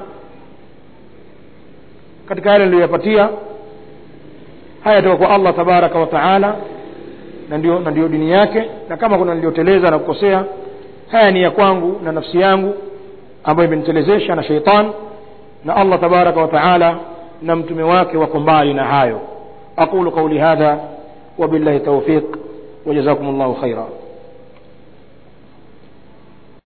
katika yale niliyopatia haya toka kwa Allah tabaraka wa taala, na ndio na ndio dini yake. Na kama kuna nilioteleza na kukosea, haya ni ya kwangu na nafsi yangu ambayo imenitelezesha na shaitan, na Allah tabaraka wa taala na mtume wake wako mbali na hayo. aqulu qawli hadha wa billahi tawfiq wa jazakumullahu khaira.